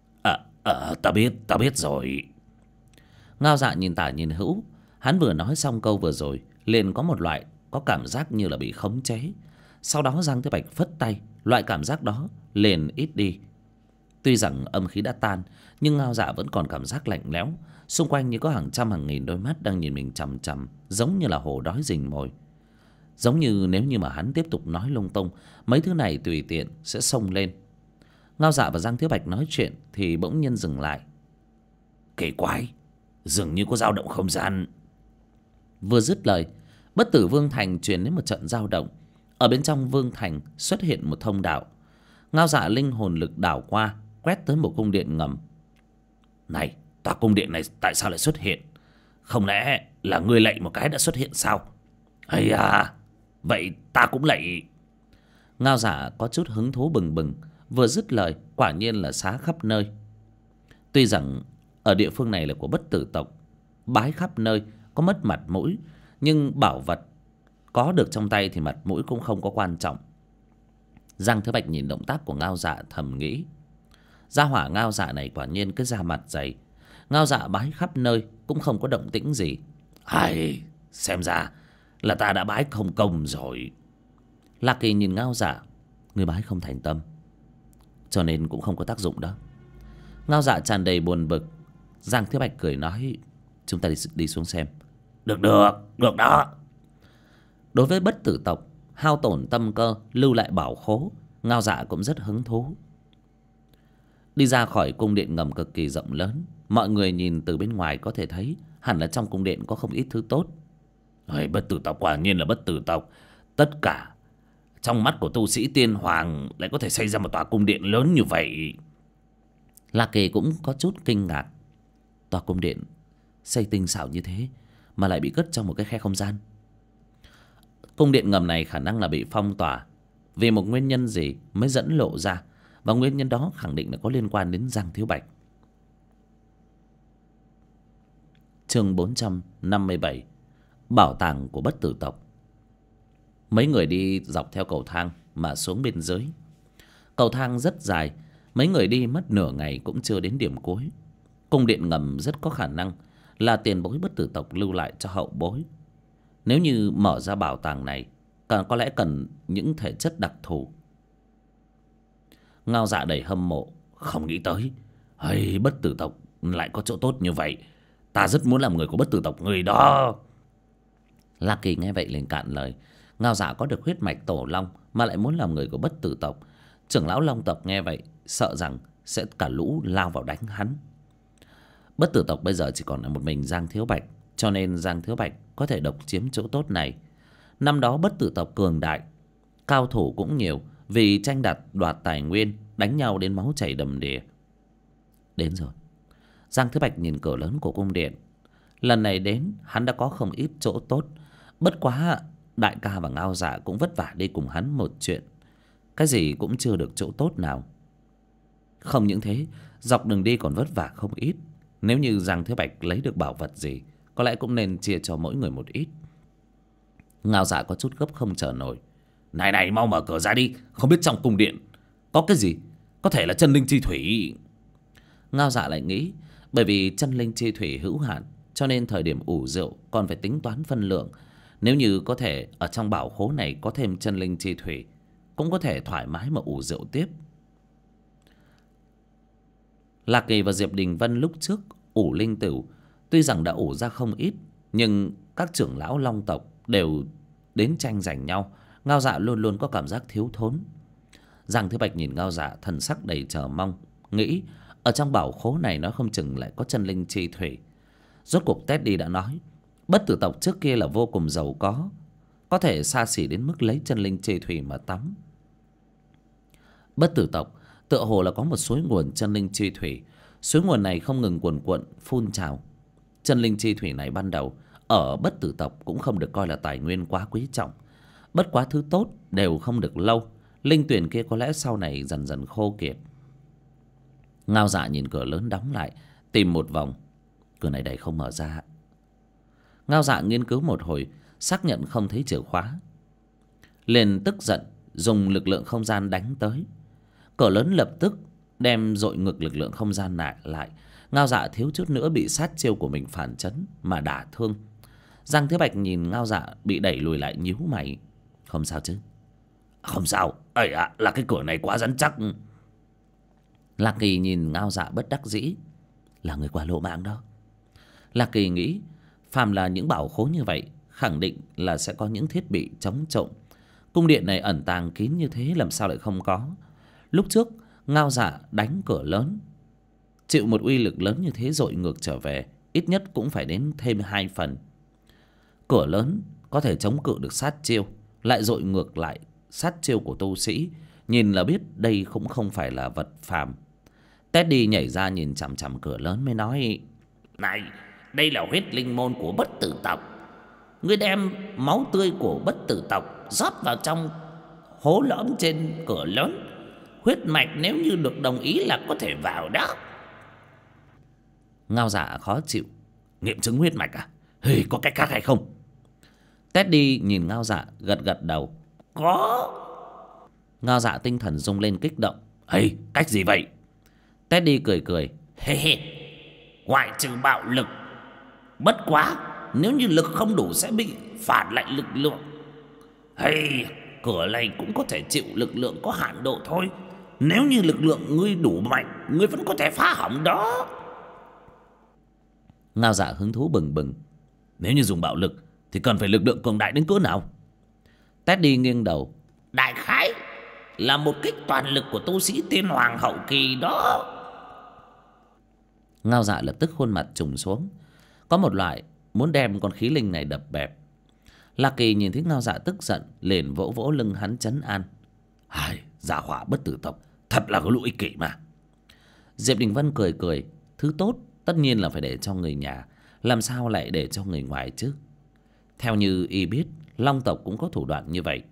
Ta biết rồi. Ngao Dạ nhìn tả nhìn hữu, hắn vừa nói xong câu vừa rồi liền có một loại có cảm giác như là bị khống chế. Sau đó Giang Thiếu Bạch phất tay, loại cảm giác đó liền ít đi. Tuy rằng âm khí đã tan, nhưng Ngao Dạ vẫn còn cảm giác lạnh lẽo. Xung quanh như có hàng trăm hàng nghìn đôi mắt đang nhìn mình chằm chằm, giống như là hổ đói rình mồi. Giống như nếu như mà hắn tiếp tục nói lung tung, mấy thứ này tùy tiện sẽ xông lên. Ngao Dạ và Giang Thiếu Bạch nói chuyện thì bỗng nhiên dừng lại. Kỳ quái, dường như có dao động không gian. Vừa dứt lời, Bất Tử Vương Thành truyền đến một trận dao động. Ở bên trong Vương Thành xuất hiện một thông đạo. Ngao Dạ linh hồn lực đảo qua, quét tới một cung điện ngầm. Này, tòa cung điện này tại sao lại xuất hiện? Không lẽ là ngươi lạy một cái đã xuất hiện sao? Vậy ta cũng lạy. Ngao Dạ có chút hứng thú bừng bừng, vừa dứt lời quả nhiên là xá khắp nơi. Tuy rằng ở địa phương này là của Bất Tử tộc, bái khắp nơi có mất mặt mũi, nhưng bảo vật có được trong tay thì mặt mũi cũng không có quan trọng. Giang Thiếu Bạch nhìn động tác của Ngao Dạ thầm nghĩ, gia hỏa Ngao Dạ này quả nhiên cứ ra mặt dày. Ngao Dạ bái khắp nơi cũng không có động tĩnh gì. Xem ra là ta đã bái không công rồi. Lạc Kỳ nhìn Ngao Dạ. Người bái không thành tâm, cho nên cũng không có tác dụng đó. Ngao Dạ tràn đầy buồn bực. Giang Thiếu Bạch cười nói, chúng ta đi xuống xem. Được đó. Đối với Bất Tử tộc hao tổn tâm cơ lưu lại bảo khố, Ngao Dạ cũng rất hứng thú. Đi ra khỏi cung điện ngầm cực kỳ rộng lớn, mọi người nhìn từ bên ngoài có thể thấy hẳn là trong cung điện có không ít thứ tốt. Bất Tử tộc quả nhiên là Bất Tử tộc. Tất cả trong mắt của tu sĩ tiên hoàng lại có thể xây ra một tòa cung điện lớn như vậy. Lạc Kỳ cũng có chút kinh ngạc. Tòa cung điện xây tinh xảo như thế mà lại bị cất trong một cái khe không gian. Cung điện ngầm này khả năng là bị phong tỏa, vì một nguyên nhân gì mới dẫn lộ ra, và nguyên nhân đó khẳng định là có liên quan đến Giang Thiếu Bạch. Chương 457, bảo tàng của Bất Tử tộc. Mấy người đi dọc theo cầu thang mà xuống bên dưới. Cầu thang rất dài, mấy người đi mất nửa ngày cũng chưa đến điểm cuối. Cung điện ngầm rất có khả năng là tiền bối Bất Tử tộc lưu lại cho hậu bối. Nếu như mở ra bảo tàng này, có lẽ cần những thể chất đặc thù. Ngao Dạ đầy hâm mộ. Không nghĩ tới Bất Tử tộc lại có chỗ tốt như vậy. Ta rất muốn làm người của Bất Tử tộc người đó. Lạc Kỳ nghe vậy liền cạn lời. Ngao Dạ có được huyết mạch tổ long mà lại muốn làm người của Bất Tử tộc. Trưởng lão Long tộc nghe vậy sợ rằng sẽ cả lũ lao vào đánh hắn. Bất Tử tộc bây giờ chỉ còn là một mình Giang Thiếu Bạch, cho nên Giang Thiếu Bạch có thể độc chiếm chỗ tốt này. Năm đó Bất Tử tộc cường đại, cao thủ cũng nhiều, vì tranh đoạt tài nguyên đánh nhau đến máu chảy đầm đìa. Đến rồi. Giang Thiếu Bạch nhìn cửa lớn của cung điện. Lần này đến hắn đã có không ít chỗ tốt. Bất quá đại ca và Ngao Dạ cũng vất vả đi cùng hắn một chuyện, cái gì cũng chưa được chỗ tốt nào. Không những thế, dọc đường đi còn vất vả không ít. Nếu như Giang Thiếu Bạch lấy được bảo vật gì, có lẽ cũng nên chia cho mỗi người một ít. Ngao Dạ có chút gấp không chờ nổi. Này, mau mở cửa ra đi. Không biết trong cung điện có cái gì Có thể là chân linh chi thủy. Ngao Dạ lại nghĩ, bởi vì chân linh chi thủy hữu hạn, cho nên thời điểm ủ rượu còn phải tính toán phân lượng. Nếu như có thể ở trong bảo khố này có thêm chân linh chi thủy, cũng có thể thoải mái mà ủ rượu tiếp. Lạc Kỳ và Diệp Đình Vân lúc trước ủ linh tửu, tuy rằng đã ủ ra không ít, nhưng các trưởng lão long tộc đều đến tranh giành nhau. Ngao Dạ luôn luôn có cảm giác thiếu thốn. Giang Thế Bạch nhìn Ngao Dạ thần sắc đầy chờ mong, nghĩ ở trong bảo khố này nó không chừng lại có chân linh chi thủy. Rốt cuộc Teddy đã nói, bất tử tộc trước kia là vô cùng giàu có thể xa xỉ đến mức lấy chân linh chi thủy mà tắm. Bất tử tộc tựa hồ là có một suối nguồn chân linh chi thủy. Suối nguồn này không ngừng cuồn cuộn phun trào. Chân linh chi thủy này ban đầu ở bất tử tộc cũng không được coi là tài nguyên quá quý trọng. Bất quá thứ tốt đều không được lâu. Linh tuyển kia có lẽ sau này dần dần khô kiệt. Ngao Dạ nhìn cửa lớn đóng lại, tìm một vòng, cửa này đẩy không mở ra. Ngao Dạ nghiên cứu một hồi, xác nhận không thấy chìa khóa, liền tức giận dùng lực lượng không gian đánh tới. Cửa lớn lập tức đem dội ngược lực lượng không gian lại. Ngao Dạ thiếu chút nữa bị sát chiêu của mình phản chấn mà đả thương. Giang Thế Bạch nhìn Ngao Dạ bị đẩy lùi lại nhíu mày. Không sao chứ? Không sao, ấy ạ, là cái cửa này quá rắn chắc. Lạc Kỳ nhìn Ngao Dạ bất đắc dĩ. Là người qua lộ mạng đó. Lạc Kỳ nghĩ, phàm là những bảo khố như vậy, khẳng định là sẽ có những thiết bị chống trộm. Cung điện này ẩn tàng kín như thế, làm sao lại không có? Lúc trước Ngao Dạ đánh cửa lớn, chịu một uy lực lớn như thế dội ngược trở về, ít nhất cũng phải đến thêm 2 phần. Cửa lớn có thể chống cự được sát chiêu, lại dội ngược lại sát chiêu của tu sĩ, nhìn là biết đây cũng không phải là vật phàm. Teddy nhảy ra nhìn chằm chằm cửa lớn mới nói, này, đây là huyết linh môn của bất tử tộc. Ngươi đem máu tươi của bất tử tộc rót vào trong hố lõm trên cửa lớn. Huyết mạch nếu như được đồng ý là có thể vào đó. Ngao Dạ khó chịu. Nghiệm chứng huyết mạch à? Hey, có cách khác hay không? Teddy nhìn Ngao Dạ gật gật đầu. Có. Ngao Dạ tinh thần rung lên kích động. Hey, cách gì vậy? Teddy cười cười. Ngoại trừ bạo lực. Bất quá, nếu như lực không đủ sẽ bị phản lại lực lượng. Cửa này cũng có thể chịu lực lượng có hạn độ thôi. Nếu như lực lượng ngươi đủ mạnh, ngươi vẫn có thể phá hỏng đó. Ngao Dạ hứng thú bừng bừng. Nếu như dùng bạo lực thì cần phải lực lượng cường đại đến cỡ nào? Teddy nghiêng đầu. Đại khái là một kích toàn lực của tu sĩ tiên hoàng hậu kỳ đó. Ngao Dạ lập tức khuôn mặt trùng xuống, có một loại muốn đem con khí linh này đập bẹp. Lạc Kỳ nhìn thấy Ngao Dạ tức giận, liền vỗ vỗ lưng hắn trấn an. Gia hỏa bất tử tộc thật là có lũ ích kỷ mà. Diệp Đình Vân cười cười. Thứ tốt tất nhiên là phải để cho người nhà, làm sao lại để cho người ngoài chứ? Theo như y biết, long tộc cũng có thủ đoạn như vậy.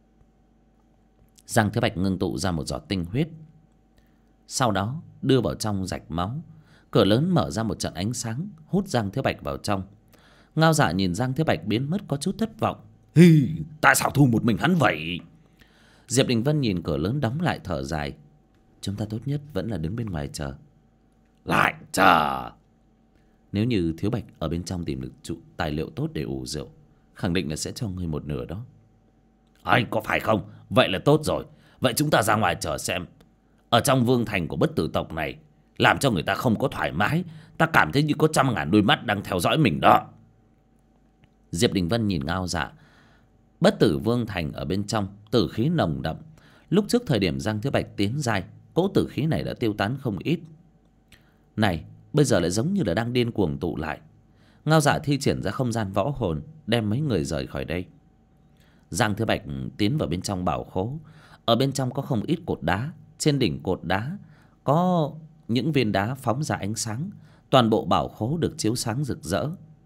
Giang Thế Bạch ngưng tụ ra một giọt tinh huyết, sau đó đưa vào trong rạch máu. Cửa lớn mở ra một trận ánh sáng, hút Giang Thế Bạch vào trong. Ngao Dạ nhìn Giang Thế Bạch biến mất có chút thất vọng. Tại sao thu một mình hắn vậy? Diệp Đình Vân nhìn cửa lớn đóng lại thở dài. Chúng ta tốt nhất vẫn là đứng bên ngoài chờ. Lại chờ? Nếu như Thiếu Bạch ở bên trong tìm được tài liệu tốt để ủ rượu, khẳng định là sẽ cho ngươi một nửa đó. Có phải không? Vậy là tốt rồi. Vậy chúng ta ra ngoài chờ xem. Ở trong vương thành của bất tử tộc này, làm cho người ta không có thoải mái. Ta cảm thấy như có 100.000 đôi mắt đang theo dõi mình đó. Diệp Đình Vân nhìn Ngao Dạ. Bất tử vương thành ở bên trong tử khí nồng đậm. Lúc trước thời điểm Giang Thế Bạch tiến giai, cỗ tử khí này đã tiêu tán không ít. Này, bây giờ lại giống như là đang điên cuồng tụ lại. Ngao Dạ thi triển ra không gian võ hồn, đem mấy người rời khỏi đây. Giang Thế Bạch tiến vào bên trong bảo khố. Ở bên trong có không ít cột đá. Trên đỉnh cột đá có những viên đá phóng ra ánh sáng. Toàn bộ bảo khố được chiếu sáng rực rỡ.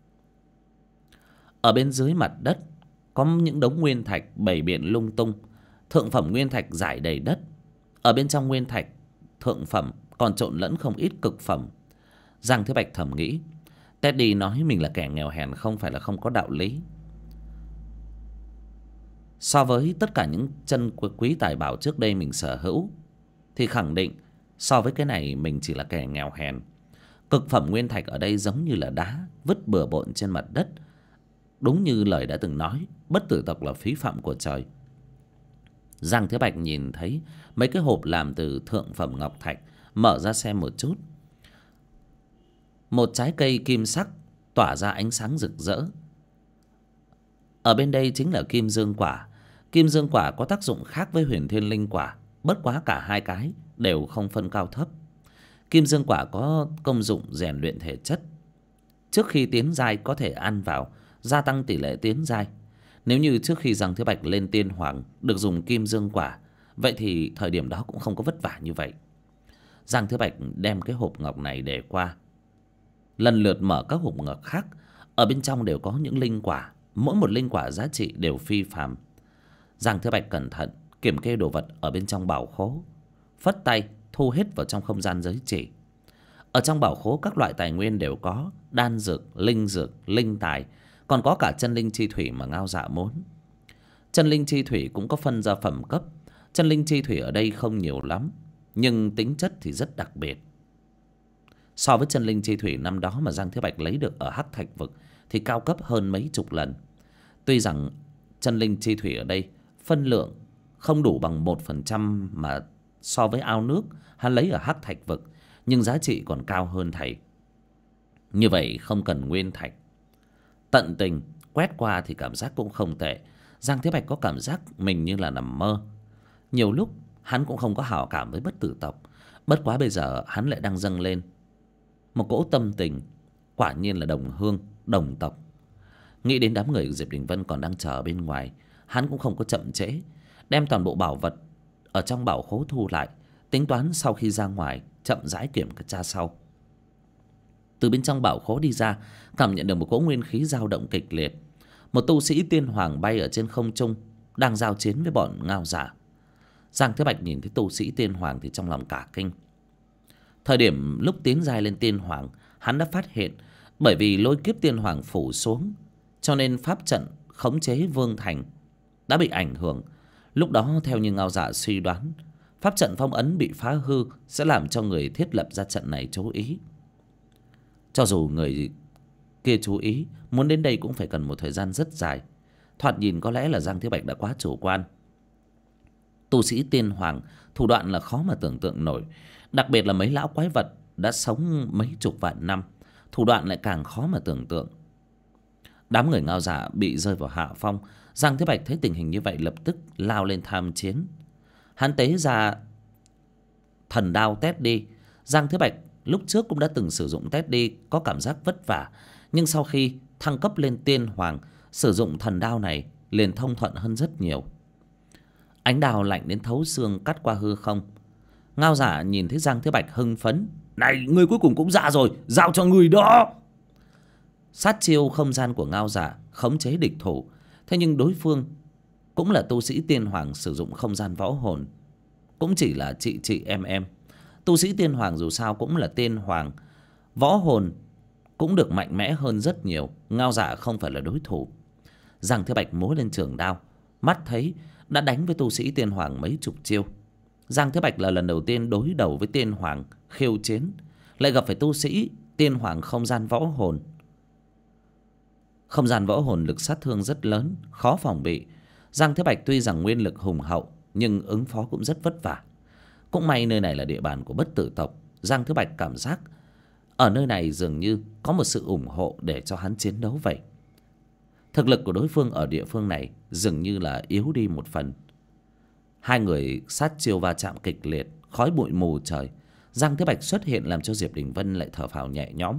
Ở bên dưới mặt đất có những đống nguyên thạch bày biện lung tung. Thượng phẩm nguyên thạch rải đầy đất. Ở bên trong nguyên thạch thượng phẩm còn trộn lẫn không ít cực phẩm. Giang Thế Bạch thầm nghĩ, Teddy nói mình là kẻ nghèo hèn không phải là không có đạo lý. So với tất cả những chân quý tài bảo trước đây mình sở hữu, thì khẳng định so với cái này mình chỉ là kẻ nghèo hèn. Cực phẩm nguyên thạch ở đây giống như là đá vứt bừa bộn trên mặt đất. Đúng như lời đã từng nói, bất tử tộc là phí phạm của trời. Giang Thế Bạch nhìn thấy mấy cái hộp làm từ thượng phẩm ngọc thạch, mở ra xem một chút. Một trái cây kim sắc tỏa ra ánh sáng rực rỡ. Ở bên đây chính là kim dương quả. Kim dương quả có tác dụng khác với huyền thiên linh quả, bất quá cả hai cái đều không phân cao thấp. Kim dương quả có công dụng rèn luyện thể chất. Trước khi tiến giai có thể ăn vào, gia tăng tỷ lệ tiến giai. Nếu như trước khi Giang Thế Bạch lên tiên hoàng được dùng kim dương quả, vậy thì thời điểm đó cũng không có vất vả như vậy. Giang Thế Bạch đem cái hộp ngọc này để qua, lần lượt mở các hộp ngọc khác. Ở bên trong đều có những linh quả, mỗi một linh quả giá trị đều phi phàm. Giang Thế Bạch cẩn thận kiểm kê đồ vật ở bên trong bảo khố, phất tay thu hết vào trong không gian giới chỉ. Ở trong bảo khố các loại tài nguyên đều có: đan dược, linh tài, còn có cả chân linh chi thủy mà Ngao Dạ muốn. Chân linh chi thủy cũng có phân ra phẩm cấp. Chân linh chi thủy ở đây không nhiều lắm, nhưng tính chất thì rất đặc biệt. So với chân linh chi thủy năm đó mà Giang Thế Bạch lấy được ở Hắc Thạch Vực thì cao cấp hơn mấy chục lần. Tuy rằng chân linh chi thủy ở đây phân lượng không đủ bằng 1% mà so với ao nước hắn lấy ở Hắc Thạch Vực, nhưng giá trị còn cao hơn thầy. Như vậy không cần nguyên thạch. Tận tình quét qua thì cảm giác cũng không tệ. Giang Thế Bạch có cảm giác mình như là nằm mơ. Nhiều lúc hắn cũng không có hảo cảm với bất tử tộc, bất quá bây giờ hắn lại đang dâng lên một cỗ tâm tình, quả nhiên là đồng hương đồng tộc. Nghĩ đến đám người Diệp Đình Vân còn đang chờ bên ngoài, hắn cũng không có chậm trễ, đem toàn bộ bảo vật ở trong bảo khố thu lại, tính toán sau khi ra ngoài chậm rãi kiểm tra sau. Từ bên trong bảo khố đi ra, cảm nhận được một cỗ nguyên khí dao động kịch liệt. Một tu sĩ tiên hoàng bay ở trên không trung, đang giao chiến với bọn Ngao Dạ. Giang Thế Bạch nhìn thấy tu sĩ tiên hoàng thì trong lòng cả kinh. Thời điểm lúc tiến giai lên tiên hoàng, hắn đã phát hiện bởi vì lôi kiếp tiên hoàng phủ xuống, cho nên pháp trận khống chế vương thành đã bị ảnh hưởng. Lúc đó theo như Ngao Dạ suy đoán, pháp trận phong ấn bị phá hư sẽ làm cho người thiết lập ra trận này chú ý. Cho dù người kia chú ý, muốn đến đây cũng phải cần một thời gian rất dài. Thoạt nhìn có lẽ là Giang Thế Bạch đã quá chủ quan. Tu sĩ tiên hoàng thủ đoạn là khó mà tưởng tượng nổi, đặc biệt là mấy lão quái vật đã sống mấy chục vạn năm, thủ đoạn lại càng khó mà tưởng tượng. Đám người Ngao Dạ bị rơi vào hạ phong. Giang Thế Bạch thấy tình hình như vậy lập tức lao lên tham chiến. Hắn tế ra thần đao tét đi. Giang Thế Bạch lúc trước cũng đã từng sử dụng tét đi, có cảm giác vất vả, nhưng sau khi thăng cấp lên tiên hoàng, sử dụng thần đao này liền thông thuận hơn rất nhiều. Ánh đao lạnh đến thấu xương cắt qua hư không. Ngao Dạ nhìn thấy Giang Thế Bạch hưng phấn: "Này, ngươi cuối cùng cũng ra rồi, giao cho người đó." Sát chiêu không gian của Ngao Dạ khống chế địch thủ, thế nhưng đối phương cũng là tu sĩ tiên hoàng sử dụng không gian võ hồn, cũng chỉ là chị em. Tu sĩ tiên hoàng dù sao cũng là tiên hoàng, võ hồn cũng được mạnh mẽ hơn rất nhiều. Ngao Dạ không phải là đối thủ. Giang Thế Bạch múa lên trường đao, mắt thấy đã đánh với tu sĩ tiên hoàng mấy chục chiêu. Giang Thế Bạch là lần đầu tiên đối đầu với tiên hoàng khiêu chiến, lại gặp phải tu sĩ tiên hoàng không gian võ hồn. Không gian võ hồn lực sát thương rất lớn, khó phòng bị. Giang Thế Bạch tuy rằng nguyên lực hùng hậu, nhưng ứng phó cũng rất vất vả. Cũng may nơi này là địa bàn của bất tử tộc. Giang Thế Bạch cảm giác ở nơi này dường như có một sự ủng hộ để cho hắn chiến đấu vậy. Thực lực của đối phương ở địa phương này dường như là yếu đi một phần. Hai người sát chiêu va chạm kịch liệt, khói bụi mù trời. Giang Thế Bạch xuất hiện làm cho Diệp Đình Vân lại thở phào nhẹ nhõm.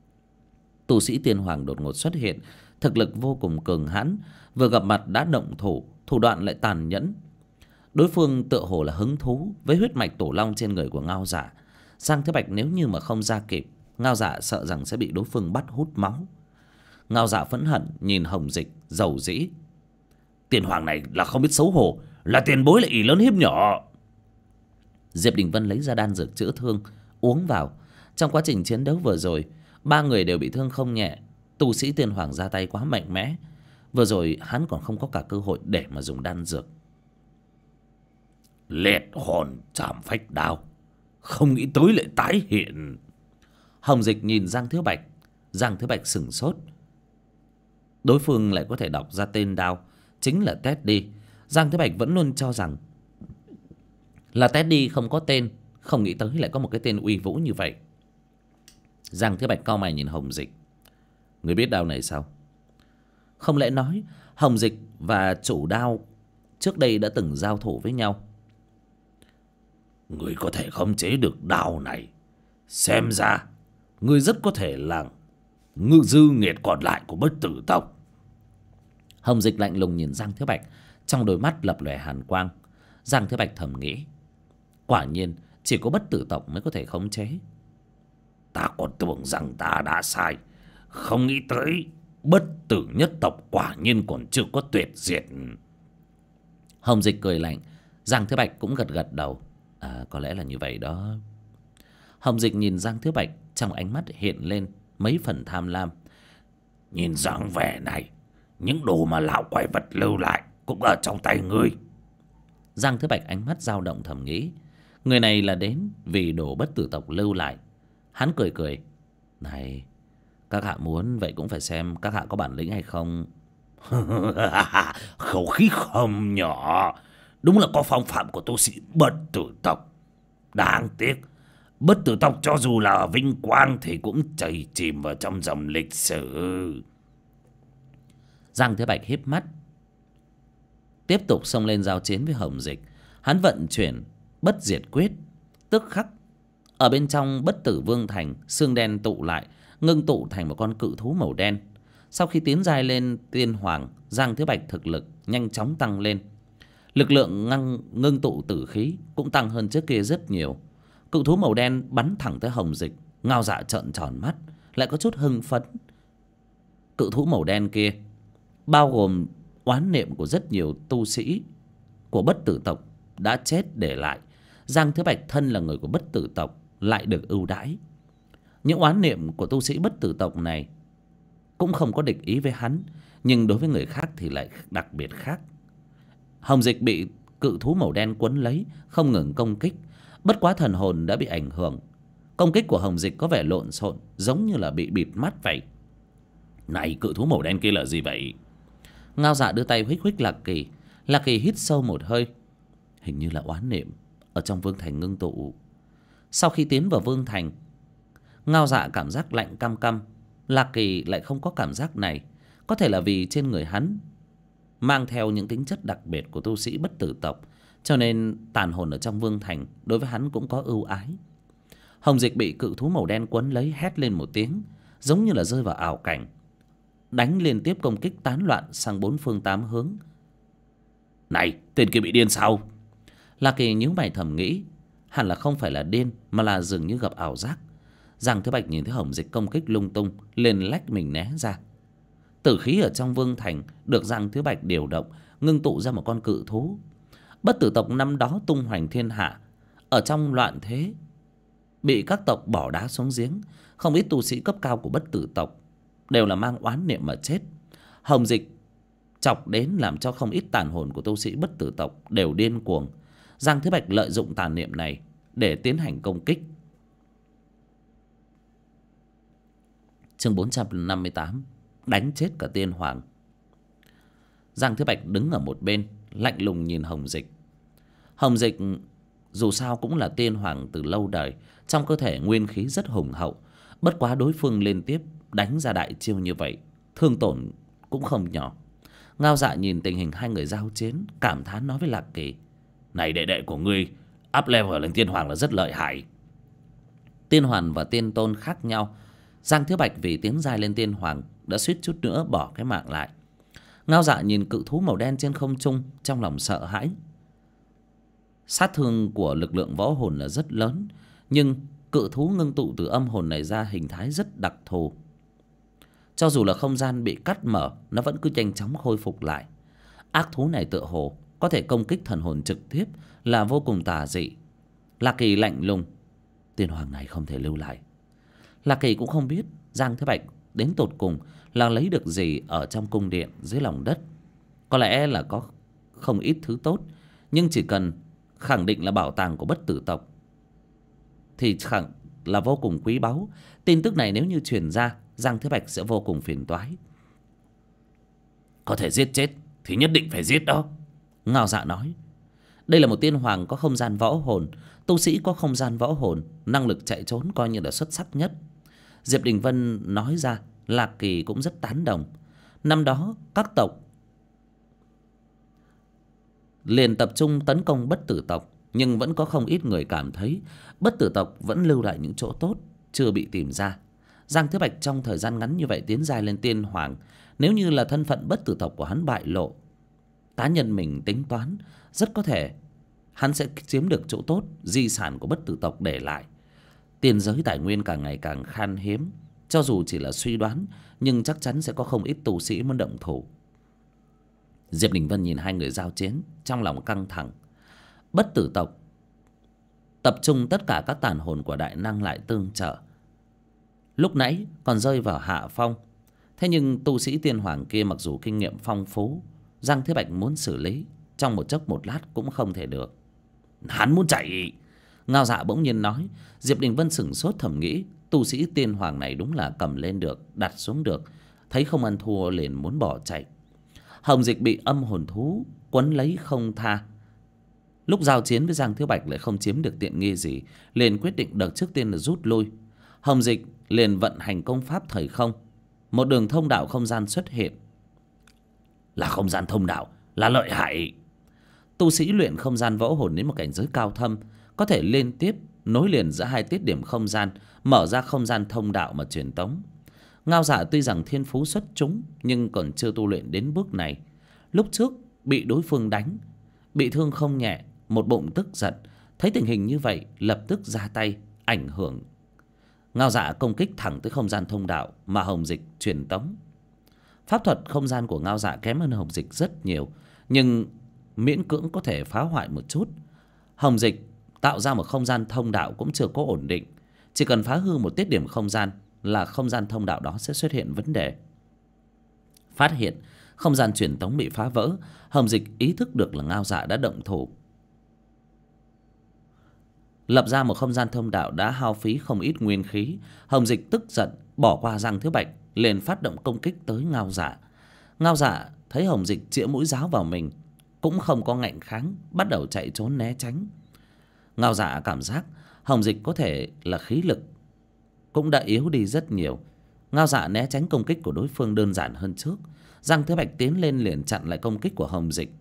Tu sĩ tiên hoàng đột ngột xuất hiện, thực lực vô cùng cường hãn, vừa gặp mặt đã động thủ, thủ đoạn lại tàn nhẫn. Đối phương tựa hồ là hứng thú với huyết mạch tổ long trên người của Ngao Dạ. Giang Thế Bạch nếu như mà không ra kịp, Ngao Dạ sợ rằng sẽ bị đối phương bắt hút máu. Ngao Dạ phẫn hận nhìn Hồng Dịch dầu dĩ: "Tiên hoàng này là không biết xấu hổ, là tiền bối lại ỷ lớn hiếp nhỏ." Diệp Đình Vân lấy ra đan dược chữa thương uống vào. Trong quá trình chiến đấu vừa rồi, ba người đều bị thương không nhẹ. Tu sĩ tiên hoàng ra tay quá mạnh mẽ, vừa rồi hắn còn không có cả cơ hội để mà dùng đan dược. Liệt hồn chạm phách đao, không nghĩ tới lại tái hiện. Hồng Dịch nhìn Giang Thiếu Bạch. Giang Thiếu Bạch sửng sốt. Đối phương lại có thể đọc ra tên đao, chính là Teddy. Giang Thiếu Bạch vẫn luôn cho rằng là Teddy không có tên, không nghĩ tới lại có một cái tên uy vũ như vậy. Giang Thiếu Bạch cau mày nhìn Hồng Dịch. Người biết đao này sao? Không lẽ nói Hồng Dịch và chủ đao trước đây đã từng giao thủ với nhau? Người có thể khống chế được đao này, xem ra người rất có thể là ngư dư nghiệt còn lại của Bất Tử tộc. Hồng Dịch lạnh lùng nhìn Giang Thiếu Bạch, trong đôi mắt lập lòe hàn quang. Giang Thiếu Bạch thầm nghĩ, quả nhiên chỉ có Bất Tử tộc mới có thể khống chế. Ta còn tưởng rằng ta đã sai, không nghĩ tới Bất Tử nhất tộc quả nhiên còn chưa có tuyệt diệt. Hồng Dịch cười lạnh. Giang Thiếu Bạch cũng gật gật đầu. Có lẽ là như vậy đó. Hồng Dịch nhìn Giang Thiếu Bạch, trong ánh mắt hiện lên mấy phần tham lam. Nhìn dáng vẻ này, những đồ mà lão quái vật lưu lại cũng ở trong tay ngươi. Giang Thiếu Bạch ánh mắt dao động thầm nghĩ, người này là đến vì đồ Bất Tử tộc lưu lại. Hắn cười cười. Này, các hạ muốn vậy cũng phải xem các hạ có bản lĩnh hay không. Khẩu khí không nhỏ, đúng là có phong phạm của tu sĩ Bất Tử tộc. Đáng tiếc Bất Tử tộc cho dù là ở vinh quang thì cũng chìm chìm vào trong dòng lịch sử. Giang Thế Bạch híp mắt, tiếp tục xông lên giao chiến với Hồng Dịch. Hắn vận chuyển Bất Diệt Quyết, tức khắc ở bên trong Bất Tử Vương Thành, xương đen tụ lại, ngưng tụ thành một con cự thú màu đen. Sau khi tiến giai lên tiên hoàng, Giang Thế Bạch thực lực nhanh chóng tăng lên. Lực lượng ngưng tụ tử khí cũng tăng hơn trước kia rất nhiều. Cự thú màu đen bắn thẳng tới Hồng Dịch. Ngao Dạ trợn tròn mắt, lại có chút hưng phấn. Cự thú màu đen kia bao gồm oán niệm của rất nhiều tu sĩ của Bất Tử tộc đã chết để lại. Giang Thế Bạch thân là người của Bất Tử tộc lại được ưu đãi. Những oán niệm của tu sĩ Bất Tử tộc này cũng không có địch ý với hắn, nhưng đối với người khác thì lại đặc biệt khác. Hồng Dịch bị cự thú màu đen quấn lấy, không ngừng công kích. Bất quá thần hồn đã bị ảnh hưởng. Công kích của Hồng Dịch có vẻ lộn xộn, giống như là bị bịt mắt vậy. Này, cự thú màu đen kia là gì vậy? Ngao Dạ đưa tay huých huých Lạc Kỳ. Lạc Kỳ hít sâu một hơi. Hình như là oán niệm ở trong Vương Thành ngưng tụ. Sau khi tiến vào Vương Thành, Ngao Dạ cảm giác lạnh căm căm. Lạc Kỳ lại không có cảm giác này. Có thể là vì trên người hắn mang theo những tính chất đặc biệt của tu sĩ Bất Tử tộc, cho nên tàn hồn ở trong Vương Thành đối với hắn cũng có ưu ái. Hồng Dịch bị cự thú màu đen quấn lấy, hét lên một tiếng, giống như là rơi vào ảo cảnh, đánh liên tiếp công kích tán loạn sang bốn phương tám hướng. Này, tên kia bị điên sao? Lạc Kỳ nhíu mày thầm nghĩ, hẳn là không phải là điên, mà là dường như gặp ảo giác. Giang Thế Bạch nhìn thấy Hồng Dịch công kích lung tung, liền lách mình né ra. Tử khí ở trong Vương Thành được Giang Thế Bạch điều động, ngưng tụ ra một con cự thú. Bất Tử tộc năm đó tung hoành thiên hạ, ở trong loạn thế bị các tộc bỏ đá xuống giếng. Không ít tu sĩ cấp cao của Bất Tử tộc đều là mang oán niệm mà chết. Hồng Dịch chọc đến làm cho không ít tàn hồn của tu sĩ Bất Tử tộc đều điên cuồng. Giang Thế Bạch lợi dụng tàn niệm này để tiến hành công kích. Chương 458, đánh chết cả tiên hoàng. Giang Thế Bạch đứng ở một bên, lạnh lùng nhìn Hồng Dịch. Hồng Dịch dù sao cũng là tiên hoàng từ lâu đời, trong cơ thể nguyên khí rất hùng hậu. Bất quá đối phương liên tiếp đánh ra đại chiêu như vậy, thương tổn cũng không nhỏ. Ngao Dạ nhìn tình hình hai người giao chiến, cảm thán nói với Lạc Kỳ, này, đệ đệ của ngươi up level lên tiên hoàng là rất lợi hại. Tiên hoàng và tiên tôn khác nhau. Giang Thế Bạch vì tiến giai lên tiên hoàng đã suýt chút nữa bỏ cái mạng lại. Ngao Dạ nhìn cự thú màu đen trên không trung, trong lòng sợ hãi. Sát thương của lực lượng võ hồn là rất lớn, nhưng cự thú ngưng tụ từ âm hồn này ra hình thái rất đặc thù. Cho dù là không gian bị cắt mở, nó vẫn cứ nhanh chóng khôi phục lại. Ác thú này tựa hồ có thể công kích thần hồn trực tiếp, là vô cùng tà dị. Lạc Kỳ lạnh lùng, tiên hoàng này không thể lưu lại. Lạc Kỳ cũng không biết Giang Thế Bạch đến tột cùng là lấy được gì ở trong cung điện dưới lòng đất. Có lẽ là có không ít thứ tốt, nhưng chỉ cần khẳng định là bảo tàng của Bất Tử tộc thì khẳng là vô cùng quý báu. Tin tức này nếu như truyền ra, Giang Thế Bạch sẽ vô cùng phiền toái. Có thể giết chết thì nhất định phải giết đó. Ngao Dạ nói. Đây là một tiên hoàng có không gian võ hồn. Tu sĩ có không gian võ hồn, năng lực chạy trốn coi như là xuất sắc nhất. Diệp Đình Vân nói ra, Lạc Kỳ cũng rất tán đồng. Năm đó các tộc liền tập trung tấn công Bất Tử tộc, nhưng vẫn có không ít người cảm thấy Bất Tử tộc vẫn lưu lại những chỗ tốt chưa bị tìm ra. Giang Thế Bạch trong thời gian ngắn như vậy tiến giai lên tiên hoàng, nếu như là thân phận Bất Tử tộc của hắn bại lộ, cá nhân mình tính toán rất có thể hắn sẽ chiếm được chỗ tốt di sản của Bất Tử tộc để lại. Tiên giới tài nguyên càng ngày càng khan hiếm, cho dù chỉ là suy đoán nhưng chắc chắn sẽ có không ít tu sĩ muốn động thủ. Diệp Đình Vân nhìn hai người giao chiến, trong lòng căng thẳng. Bất Tử tộc tập trung tất cả các tàn hồn của đại năng lại tương trợ, lúc nãy còn rơi vào hạ phong. Thế nhưng tu sĩ tiên hoàng kia mặc dù kinh nghiệm phong phú, Giang Thế Bạch muốn xử lý trong một chốc một lát cũng không thể được. Hắn muốn chạy. Ngao Dạ bỗng nhiên nói. Diệp Đình Vân sửng sốt thầm nghĩ, tu sĩ tiên hoàng này đúng là cầm lên được, đặt xuống được, thấy không ăn thua liền muốn bỏ chạy. Hồng Dịch bị âm hồn thú quấn lấy không tha. Lúc giao chiến với Giang Thế Bạch lại không chiếm được tiện nghi gì, liền quyết định đợt trước tiên là rút lui. Hồng Dịch liền vận hành công pháp thời không, một đường thông đạo không gian xuất hiện. Là không gian thông đạo, là lợi hại. Tu sĩ luyện không gian võ hồn đến một cảnh giới cao thâm, có thể liên tiếp nối liền giữa hai tiết điểm không gian, mở ra không gian thông đạo mà truyền tống. Ngao Dạ tuy rằng thiên phú xuất chúng nhưng còn chưa tu luyện đến bước này. Lúc trước bị đối phương đánh, bị thương không nhẹ, một bụng tức giận, thấy tình hình như vậy lập tức ra tay ảnh hưởng. Ngao Dạ công kích thẳng tới không gian thông đạo mà Hồng Dịch truyền tống. Pháp thuật không gian của Ngao Dạ kém hơn Hồng Dịch rất nhiều, nhưng miễn cưỡng có thể phá hoại một chút. Hồng Dịch tạo ra một không gian thông đạo cũng chưa có ổn định, chỉ cần phá hư một tiết điểm không gian là không gian thông đạo đó sẽ xuất hiện vấn đề. Phát hiện không gian truyền tống bị phá vỡ, Hồng Dịch ý thức được là Ngao Dạ đã động thủ. Lập ra một không gian thông đạo đã hao phí không ít nguyên khí. Hồng Dịch tức giận bỏ qua Giang Thiếu Bạch, liền phát động công kích tới Ngao Dạ. Ngao Dạ thấy Hồng Dịch chĩa mũi giáo vào mình cũng không có ngạnh kháng, bắt đầu chạy trốn né tránh. Ngao Dạ cảm giác Hồng Dịch có thể là khí lực cũng đã yếu đi rất nhiều. Ngao Dạ né tránh công kích của đối phương đơn giản hơn trước. Giang Thế Bạch tiến lên liền chặn lại công kích của Hồng Dịch.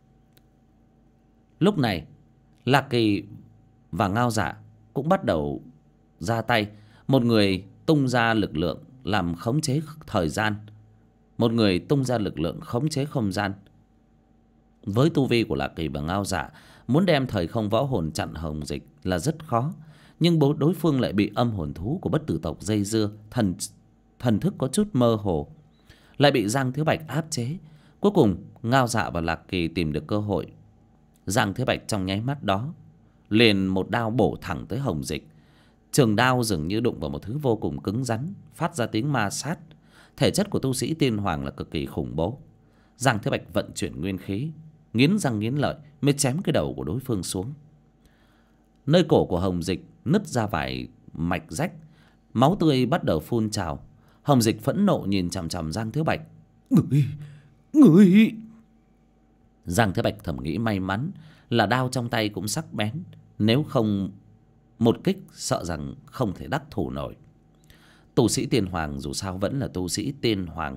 Lúc này Lạc Kỳ và Ngao Dạ cũng bắt đầu ra tay. Một người tung ra lực lượng làm khống chế thời gian, một người tung ra lực lượng khống chế không gian. Với tu vi của Lạc Kỳ và Ngao Dạ, muốn đem thời không võ hồn chặn Hồng Dịch là rất khó. Nhưng đối phương lại bị âm hồn thú của Bất Tử tộc dây dưa, thần thức có chút mơ hồ, lại bị Giang Thiếu Bạch áp chế. Cuối cùng Ngao Dạ và Lạc Kỳ tìm được cơ hội. Giang Thiếu Bạch trong nháy mắt đó liền một đao bổ thẳng tới Hồng Dịch. Trường đao dường như đụng vào một thứ vô cùng cứng rắn, phát ra tiếng ma sát. Thể chất của tu sĩ tiên hoàng là cực kỳ khủng bố. Giang Thế Bạch vận chuyển nguyên khí, nghiến răng nghiến lợi mới chém cái đầu của đối phương xuống. Nơi cổ của Hồng Dịch nứt ra vài mạch rách, máu tươi bắt đầu phun trào. Hồng Dịch phẫn nộ nhìn chằm chằm Giang Thiếu Bạch. Người! Giang Thiếu Bạch thầm nghĩ may mắn là đao trong tay cũng sắc bén, nếu không một kích sợ rằng không thể đắc thủ nổi. Tu sĩ tiên hoàng dù sao vẫn là tu sĩ tiên hoàng,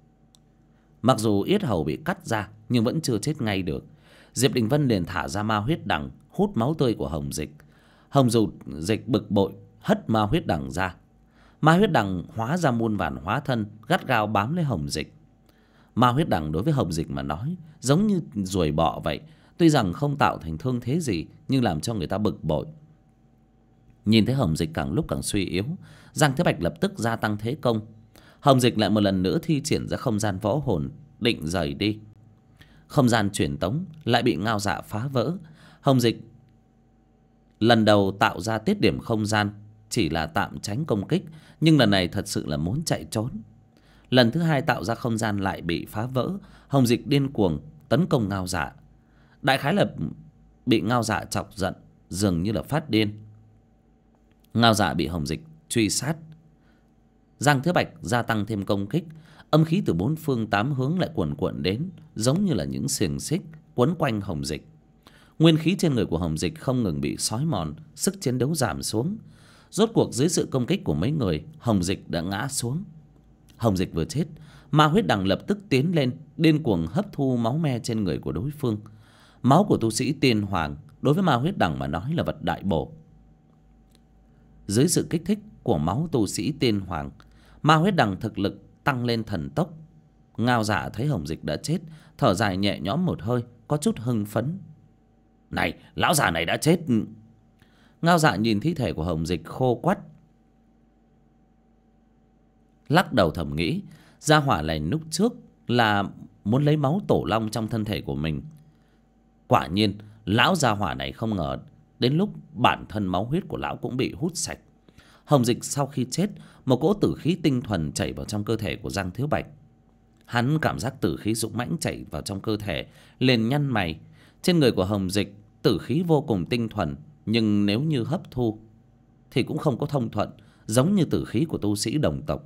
mặc dù yết hầu bị cắt ra nhưng vẫn chưa chết ngay được. Diệp Đình Vân liền thả ra ma huyết đằng hút máu tươi của Hồng Dịch. Hồng Dịch bực bội hất ma huyết đằng ra. Ma huyết đằng hóa ra muôn vàn hóa thân gắt gao bám lấy Hồng Dịch. Ma huyết đằng đối với Hồng Dịch mà nói giống như ruồi bọ vậy, tuy rằng không tạo thành thương thế gì nhưng làm cho người ta bực bội. Nhìn thấy Hồng Dịch càng lúc càng suy yếu, Giang Thế Bạch lập tức gia tăng thế công. Hồng Dịch lại một lần nữa thi triển ra không gian võ hồn định rời đi. Không gian truyền tống lại bị Ngao Dạ phá vỡ. Hồng Dịch lần đầu tạo ra tiết điểm không gian chỉ là tạm tránh công kích, nhưng lần này thật sự là muốn chạy trốn. Lần thứ hai tạo ra không gian lại bị phá vỡ. Hồng Dịch điên cuồng tấn công Ngao Dạ. Đại khái là bị Ngao Dạ chọc giận, dường như là phát điên. Ngao Dạ bị Hồng Dịch truy sát. Giang Thiếu Bạch gia tăng thêm công kích, âm khí từ bốn phương tám hướng lại cuồn cuộn đến, giống như là những xiềng xích quấn quanh Hồng Dịch. Nguyên khí trên người của Hồng Dịch không ngừng bị xói mòn, sức chiến đấu giảm xuống. Rốt cuộc dưới sự công kích của mấy người, Hồng Dịch đã ngã xuống. Hồng Dịch vừa chết, Ma Huyết Đằng lập tức tiến lên, điên cuồng hấp thu máu me trên người của đối phương. Máu của tu sĩ Tiên Hoàng đối với Ma Huyết Đằng mà nói là vật đại bổ. Dưới sự kích thích của máu tu sĩ Tiên Hoàng, Ma Huyết Đằng thực lực tăng lên thần tốc. Ngao Dạ thấy Hồng Dịch đã chết, thở dài nhẹ nhõm một hơi, có chút hưng phấn. Này, lão già này đã chết. Ngao Dạ nhìn thi thể của Hồng Dịch khô quắt, lắc đầu thầm nghĩ, gia hỏa này lúc trước là muốn lấy máu tổ long trong thân thể của mình. Quả nhiên lão gia hỏa này không ngờ đến lúc bản thân máu huyết của lão cũng bị hút sạch. Hồng Dịch sau khi chết, một cỗ tử khí tinh thuần chảy vào trong cơ thể của Giang Thiếu Bạch. Hắn cảm giác tử khí dũng mãnh chảy vào trong cơ thể, liền nhăn mày. Trên người của Hồng Dịch tử khí vô cùng tinh thuần, nhưng nếu như hấp thu thì cũng không có thông thuận, giống như tử khí của tu sĩ đồng tộc.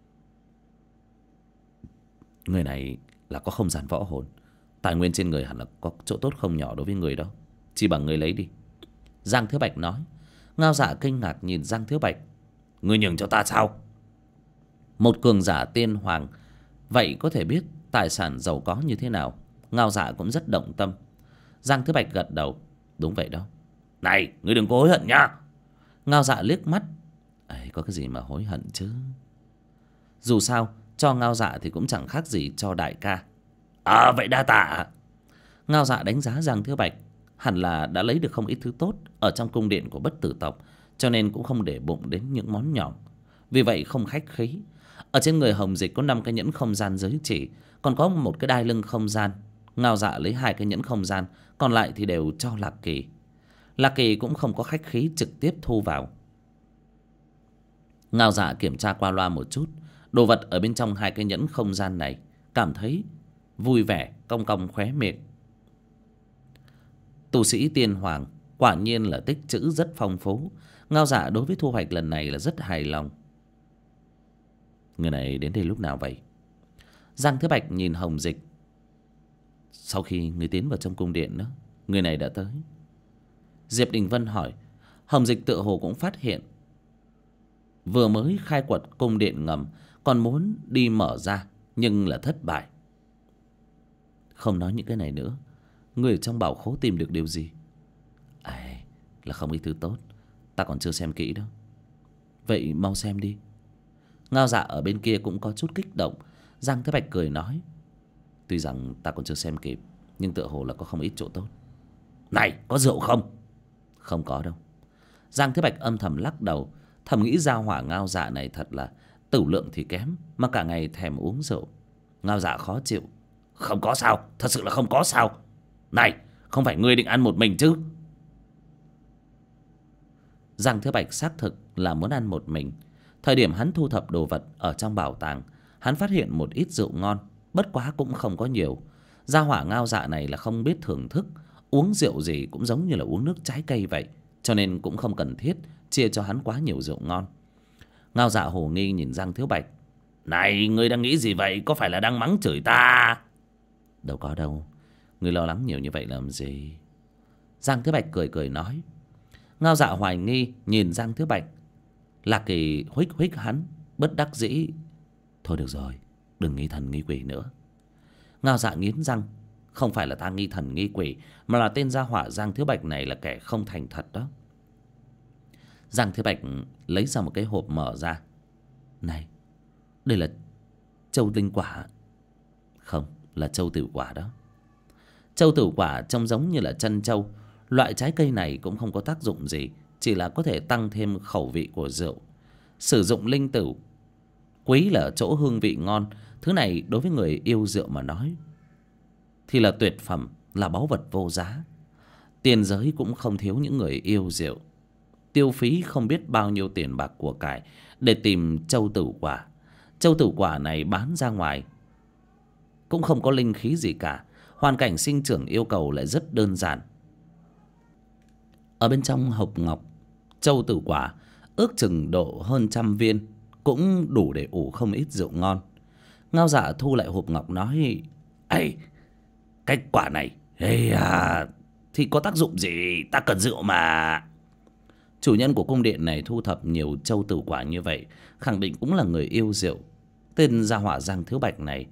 Người này là có không gian võ hồn, tài nguyên trên người hẳn là có chỗ tốt không nhỏ đối với người đó. Chỉ bằng người lấy đi, Giang Thiếu Bạch nói. Ngao Dạ kinh ngạc nhìn Giang Thiếu Bạch. Ngươi nhường cho ta sao? Một cường giả Tiên Hoàng vậy có thể biết tài sản giàu có như thế nào. Ngao Dạ cũng rất động tâm. Giang Thiếu Bạch gật đầu. Đúng vậy đó. Này, ngươi đừng có hối hận nhá. Ngao Dạ liếc mắt. Ấy, có cái gì mà hối hận chứ. Dù sao cho Ngao Dạ thì cũng chẳng khác gì cho đại ca. Vậy đa tạ. Ngao Dạ đánh giá Giang Thiếu Bạch hẳn là đã lấy được không ít thứ tốt ở trong cung điện của Bất Tử tộc, cho nên cũng không để bụng đến những món nhỏ. Vì vậy không khách khí. Ở trên người Hồng Dịch có 5 cái nhẫn không gian giới chỉ, còn có một cái đai lưng không gian. Ngao Dạ lấy 2 cái nhẫn không gian, còn lại thì đều cho Lạc Kỳ. Lạc Kỳ cũng không có khách khí, trực tiếp thu vào. Ngao Dạ kiểm tra qua loa một chút đồ vật ở bên trong 2 cái nhẫn không gian này, cảm thấy vui vẻ, cong cong khóe miệng. Tu sĩ Tiên Hoàng quả nhiên là tích trữ rất phong phú. Ngao Dạ đối với thu hoạch lần này là rất hài lòng. Người này đến đây lúc nào vậy? Giang Thế Bạch nhìn Hồng Dịch. Sau khi người tiến vào trong cung điện đó, người này đã tới. Diệp Đình Vân hỏi. Hồng Dịch tựa hồ cũng phát hiện vừa mới khai quật cung điện ngầm, còn muốn đi mở ra nhưng là thất bại. Không nói những cái này nữa, người trong bảo khố tìm được điều gì? Là không ít thứ tốt, ta còn chưa xem kỹ đâu. Vậy mau xem đi. Ngao Dạ ở bên kia cũng có chút kích động. Giang Thế Bạch cười nói. Tuy rằng ta còn chưa xem kịp, nhưng tựa hồ là có không ít chỗ tốt. Này, có rượu không? Không có đâu. Giang Thế Bạch âm thầm lắc đầu, thầm nghĩ ra hỏa Ngao Dạ này thật là tử lượng thì kém, mà cả ngày thèm uống rượu. Ngao Dạ khó chịu. Không có sao, thật sự là không có sao. Này, không phải ngươi định ăn một mình chứ? Giang Thế Bạch xác thực là muốn ăn một mình. Thời điểm hắn thu thập đồ vật ở trong bảo tàng, hắn phát hiện một ít rượu ngon, bất quá cũng không có nhiều. Gia hỏa Ngao Dạ này là không biết thưởng thức, uống rượu gì cũng giống như là uống nước trái cây vậy, cho nên cũng không cần thiết chia cho hắn quá nhiều rượu ngon. Ngao Dạ hồ nghi nhìn Giang Thiếu Bạch. Này, ngươi đang nghĩ gì vậy? Có phải là đang mắng chửi ta? Đâu có đâu, ngươi lo lắng nhiều như vậy làm gì? Giang Thiếu Bạch cười cười nói. Ngao Dạ hoài nghi nhìn Giang Thiếu Bạch. Lạc Kỳ huých huých hắn, bất đắc dĩ. Thôi được rồi, đừng nghi thần nghi quỷ nữa. Ngao Dạ nghiến răng. Không phải là ta nghi thần nghi quỷ, mà là tên gia hỏa Giang Thiếu Bạch này là kẻ không thành thật đó. Giang Thiếu Bạch lấy ra một cái hộp mở ra. Này, đây là châu linh quả. Không, là châu tử quả đó. Châu tử quả trông giống như là chân châu. Loại trái cây này cũng không có tác dụng gì, chỉ là có thể tăng thêm khẩu vị của rượu. Sử dụng linh tử quý là ở chỗ hương vị ngon. Thứ này đối với người yêu rượu mà nói thì là tuyệt phẩm, là báu vật vô giá. Tiền giới cũng không thiếu những người yêu rượu, tiêu phí không biết bao nhiêu tiền bạc của cải để tìm châu tử quả. Châu tử quả này bán ra ngoài cũng không có linh khí gì cả. Hoàn cảnh sinh trưởng yêu cầu lại rất đơn giản. Ở bên trong hộp ngọc châu tử quả ước chừng độ hơn 100 viên, cũng đủ để ủ không ít rượu ngon. Ngao Dạ thu lại hộp ngọc nói: Ây, cái quả này thì có tác dụng gì, ta cần rượu mà. Chủ nhân của cung điện này thu thập nhiều châu tử quả như vậy, khẳng định cũng là người yêu rượu. Tên gia hỏa Giang Thiếu Bạch này,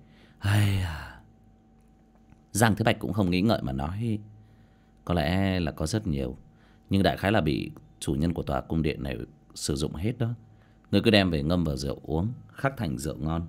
Giang Thiếu Bạch cũng không nghĩ ngợi mà nói: có lẽ là có rất nhiều, nhưng đại khái là bị chủ nhân của tòa cung điện này sử dụng hết đó. Người cứ đem về ngâm vào rượu uống, khắc thành rượu ngon.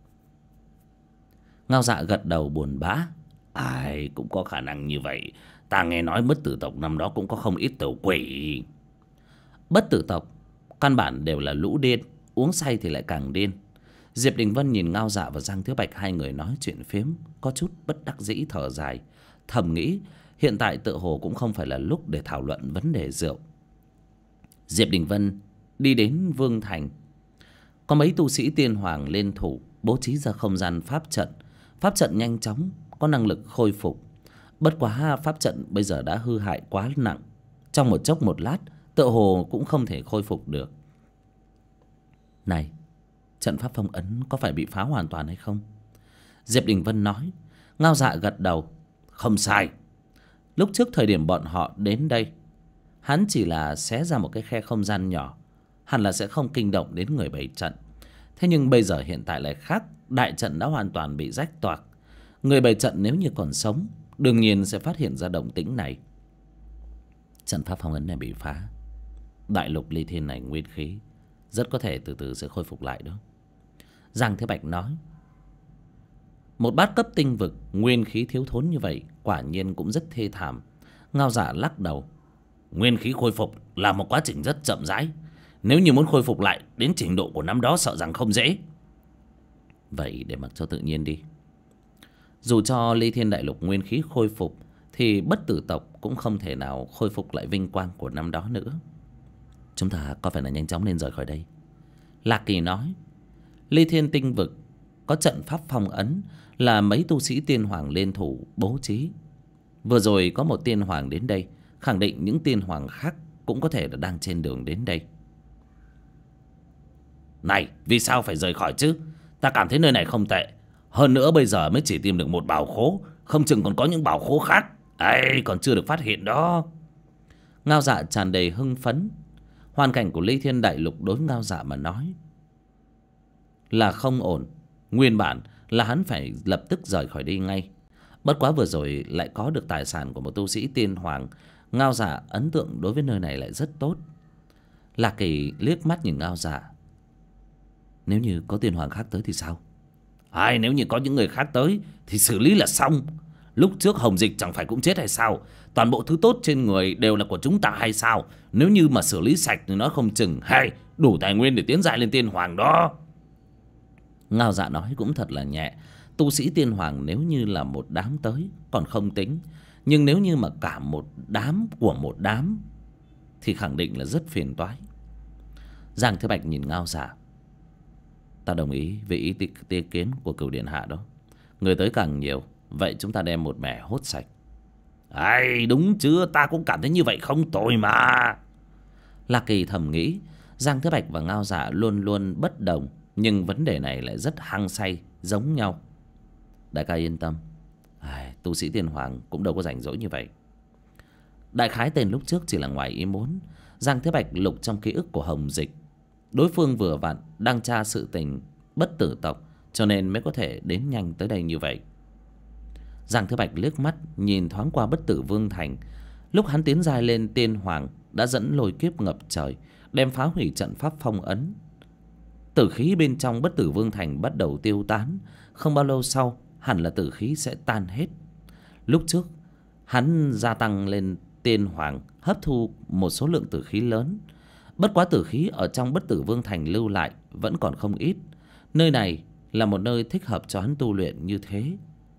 Ngao Dạ gật đầu buồn bã: Ai, cũng có khả năng như vậy. Ta nghe nói Bất Tử tộc năm đó cũng có không ít tiểu quỷ. Bất Tử tộc căn bản đều là lũ điên, uống say thì lại càng điên. Diệp Đình Vân nhìn Ngao Dạ và Giang Thiếu Bạch hai người nói chuyện phiếm, có chút bất đắc dĩ thở dài, thầm nghĩ hiện tại tựa hồ cũng không phải là lúc để thảo luận vấn đề rượu. Diệp Đình Vân đi đến Vương Thành. Có mấy tu sĩ tiên hoàng lên thủ, bố trí ra không gian pháp trận. Pháp trận nhanh chóng, có năng lực khôi phục. Bất quá pháp trận bây giờ đã hư hại quá nặng, trong một chốc một lát tựa hồ cũng không thể khôi phục được. Này, trận pháp phong ấn có phải bị phá hoàn toàn hay không? Diệp Đình Vân nói. Ngao Dạ gật đầu: Không sai. Lúc trước thời điểm bọn họ đến đây, hắn chỉ là xé ra một cái khe không gian nhỏ, hẳn là sẽ không kinh động đến người bày trận. Thế nhưng bây giờ hiện tại lại khác, đại trận đã hoàn toàn bị rách toạc. Người bày trận nếu như còn sống, đương nhiên sẽ phát hiện ra động tĩnh này. Trận pháp phong ấn này bị phá, đại lục ly thiên này nguyên khí rất có thể từ từ sẽ khôi phục lại đó. Giang Thế Bạch nói. Một bát cấp tinh vực nguyên khí thiếu thốn như vậy quả nhiên cũng rất thê thảm. Ngao Dạ lắc đầu. Nguyên khí khôi phục là một quá trình rất chậm rãi. Nếu như muốn khôi phục lại đến trình độ của năm đó sợ rằng không dễ. Vậy để mặc cho tự nhiên đi. Dù cho ly thiên đại lục nguyên khí khôi phục, thì Bất Tử tộc cũng không thể nào khôi phục lại vinh quang của năm đó nữa. Chúng ta có phải là nhanh chóng nên rời khỏi đây? Lạc Kỳ nói. Ly thiên tinh vực có trận pháp phong ấn, là mấy tu sĩ tiên hoàng lên thủ bố trí. Vừa rồi có một tiên hoàng đến đây, khẳng định những tiên hoàng khác cũng có thể là đang trên đường đến đây. Này, vì sao phải rời khỏi chứ? Ta cảm thấy nơi này không tệ. Hơn nữa bây giờ mới chỉ tìm được một bảo khố, không chừng còn có những bảo khố khác ấy còn chưa được phát hiện đó. Ngao Dạ tràn đầy hưng phấn. Hoàn cảnh của ly thiên đại lục đối với Ngao Dạ mà nói là không ổn. Nguyên bản là hắn phải lập tức rời khỏi đi ngay. Bất quá vừa rồi lại có được tài sản của một tu sĩ tiên hoàng, Ngao Dạ ấn tượng đối với nơi này lại rất tốt. Lạc Kỳ liếc mắt nhìn Ngao Dạ. Nếu như có tiên hoàng khác tới thì sao? Nếu như có những người khác tới thì xử lý là xong. Lúc trước Hồng Dịch chẳng phải cũng chết hay sao? Toàn bộ thứ tốt trên người đều là của chúng ta hay sao? Nếu như mà xử lý sạch thì nó không chừng đủ tài nguyên để tiến dài lên tiên hoàng đó. Ngao Dạ nói cũng thật là nhẹ. Tu sĩ tiên hoàng nếu như là một đám tới còn không tính, nhưng nếu như mà cả một đám của một đám thì khẳng định là rất phiền toái. Giang Thế Bạch nhìn Ngao Dạ. Ta đồng ý với ý kiến của Cửu Điện Hạ đó. Người tới càng nhiều, vậy chúng ta đem một mẻ hốt sạch. Đúng chưa? Ta cũng cảm thấy như vậy không tồi mà. Lạc Kỳ thầm nghĩ. Giang Thế Bạch và Ngao Dạ luôn luôn bất đồng, nhưng vấn đề này lại rất hăng say giống nhau. Đại ca yên tâm, tu sĩ tiên hoàng cũng đâu có rảnh rỗi như vậy. Đại khái tên lúc trước chỉ là ngoài ý muốn. Giang Thế Bạch lục trong ký ức của Hồng Dịch, đối phương vừa vặn đang tra sự tình Bất Tử tộc, cho nên mới có thể đến nhanh tới đây như vậy. Giang Thế Bạch liếc mắt nhìn thoáng qua Bất Tử Vương Thành. Lúc hắn tiến giai lên tiên hoàng đã dẫn lôi kiếp ngập trời, đem phá hủy trận pháp phong ấn. Tử khí bên trong Bất Tử Vương Thành bắt đầu tiêu tán. Không bao lâu sau hẳn là tử khí sẽ tan hết. Lúc trước hắn gia tăng lên tiên hoàng, hấp thu một số lượng tử khí lớn. Bất quá tử khí ở trong Bất Tử Vương Thành lưu lại vẫn còn không ít. Nơi này là một nơi thích hợp cho hắn tu luyện như thế.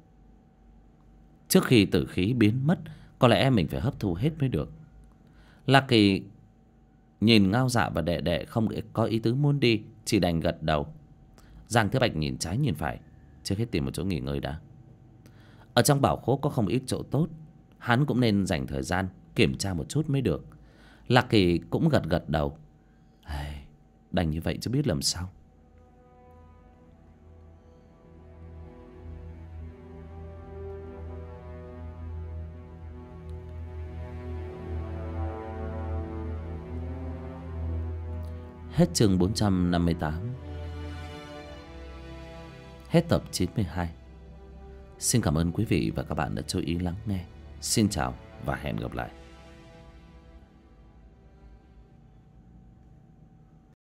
Trước khi tử khí biến mất, có lẽ mình phải hấp thu hết mới được. Lạc Kỳ nhìn Ngao Dạ và đệ đệ không có ý tứ muốn đi, chỉ đành gật đầu. Giang Thế Bạch nhìn trái nhìn phải, trước hết tìm một chỗ nghỉ ngơi đã. Ở trong bảo khố có không ít chỗ tốt, hắn cũng nên dành thời gian kiểm tra một chút mới được. Lạc Kỳ cũng gật gật đầu. Đành như vậy chứ biết làm sao. Hết chương 458. Hết tập 92. Xin cảm ơn quý vị và các bạn đã chú ý lắng nghe. Xin chào và hẹn gặp lại.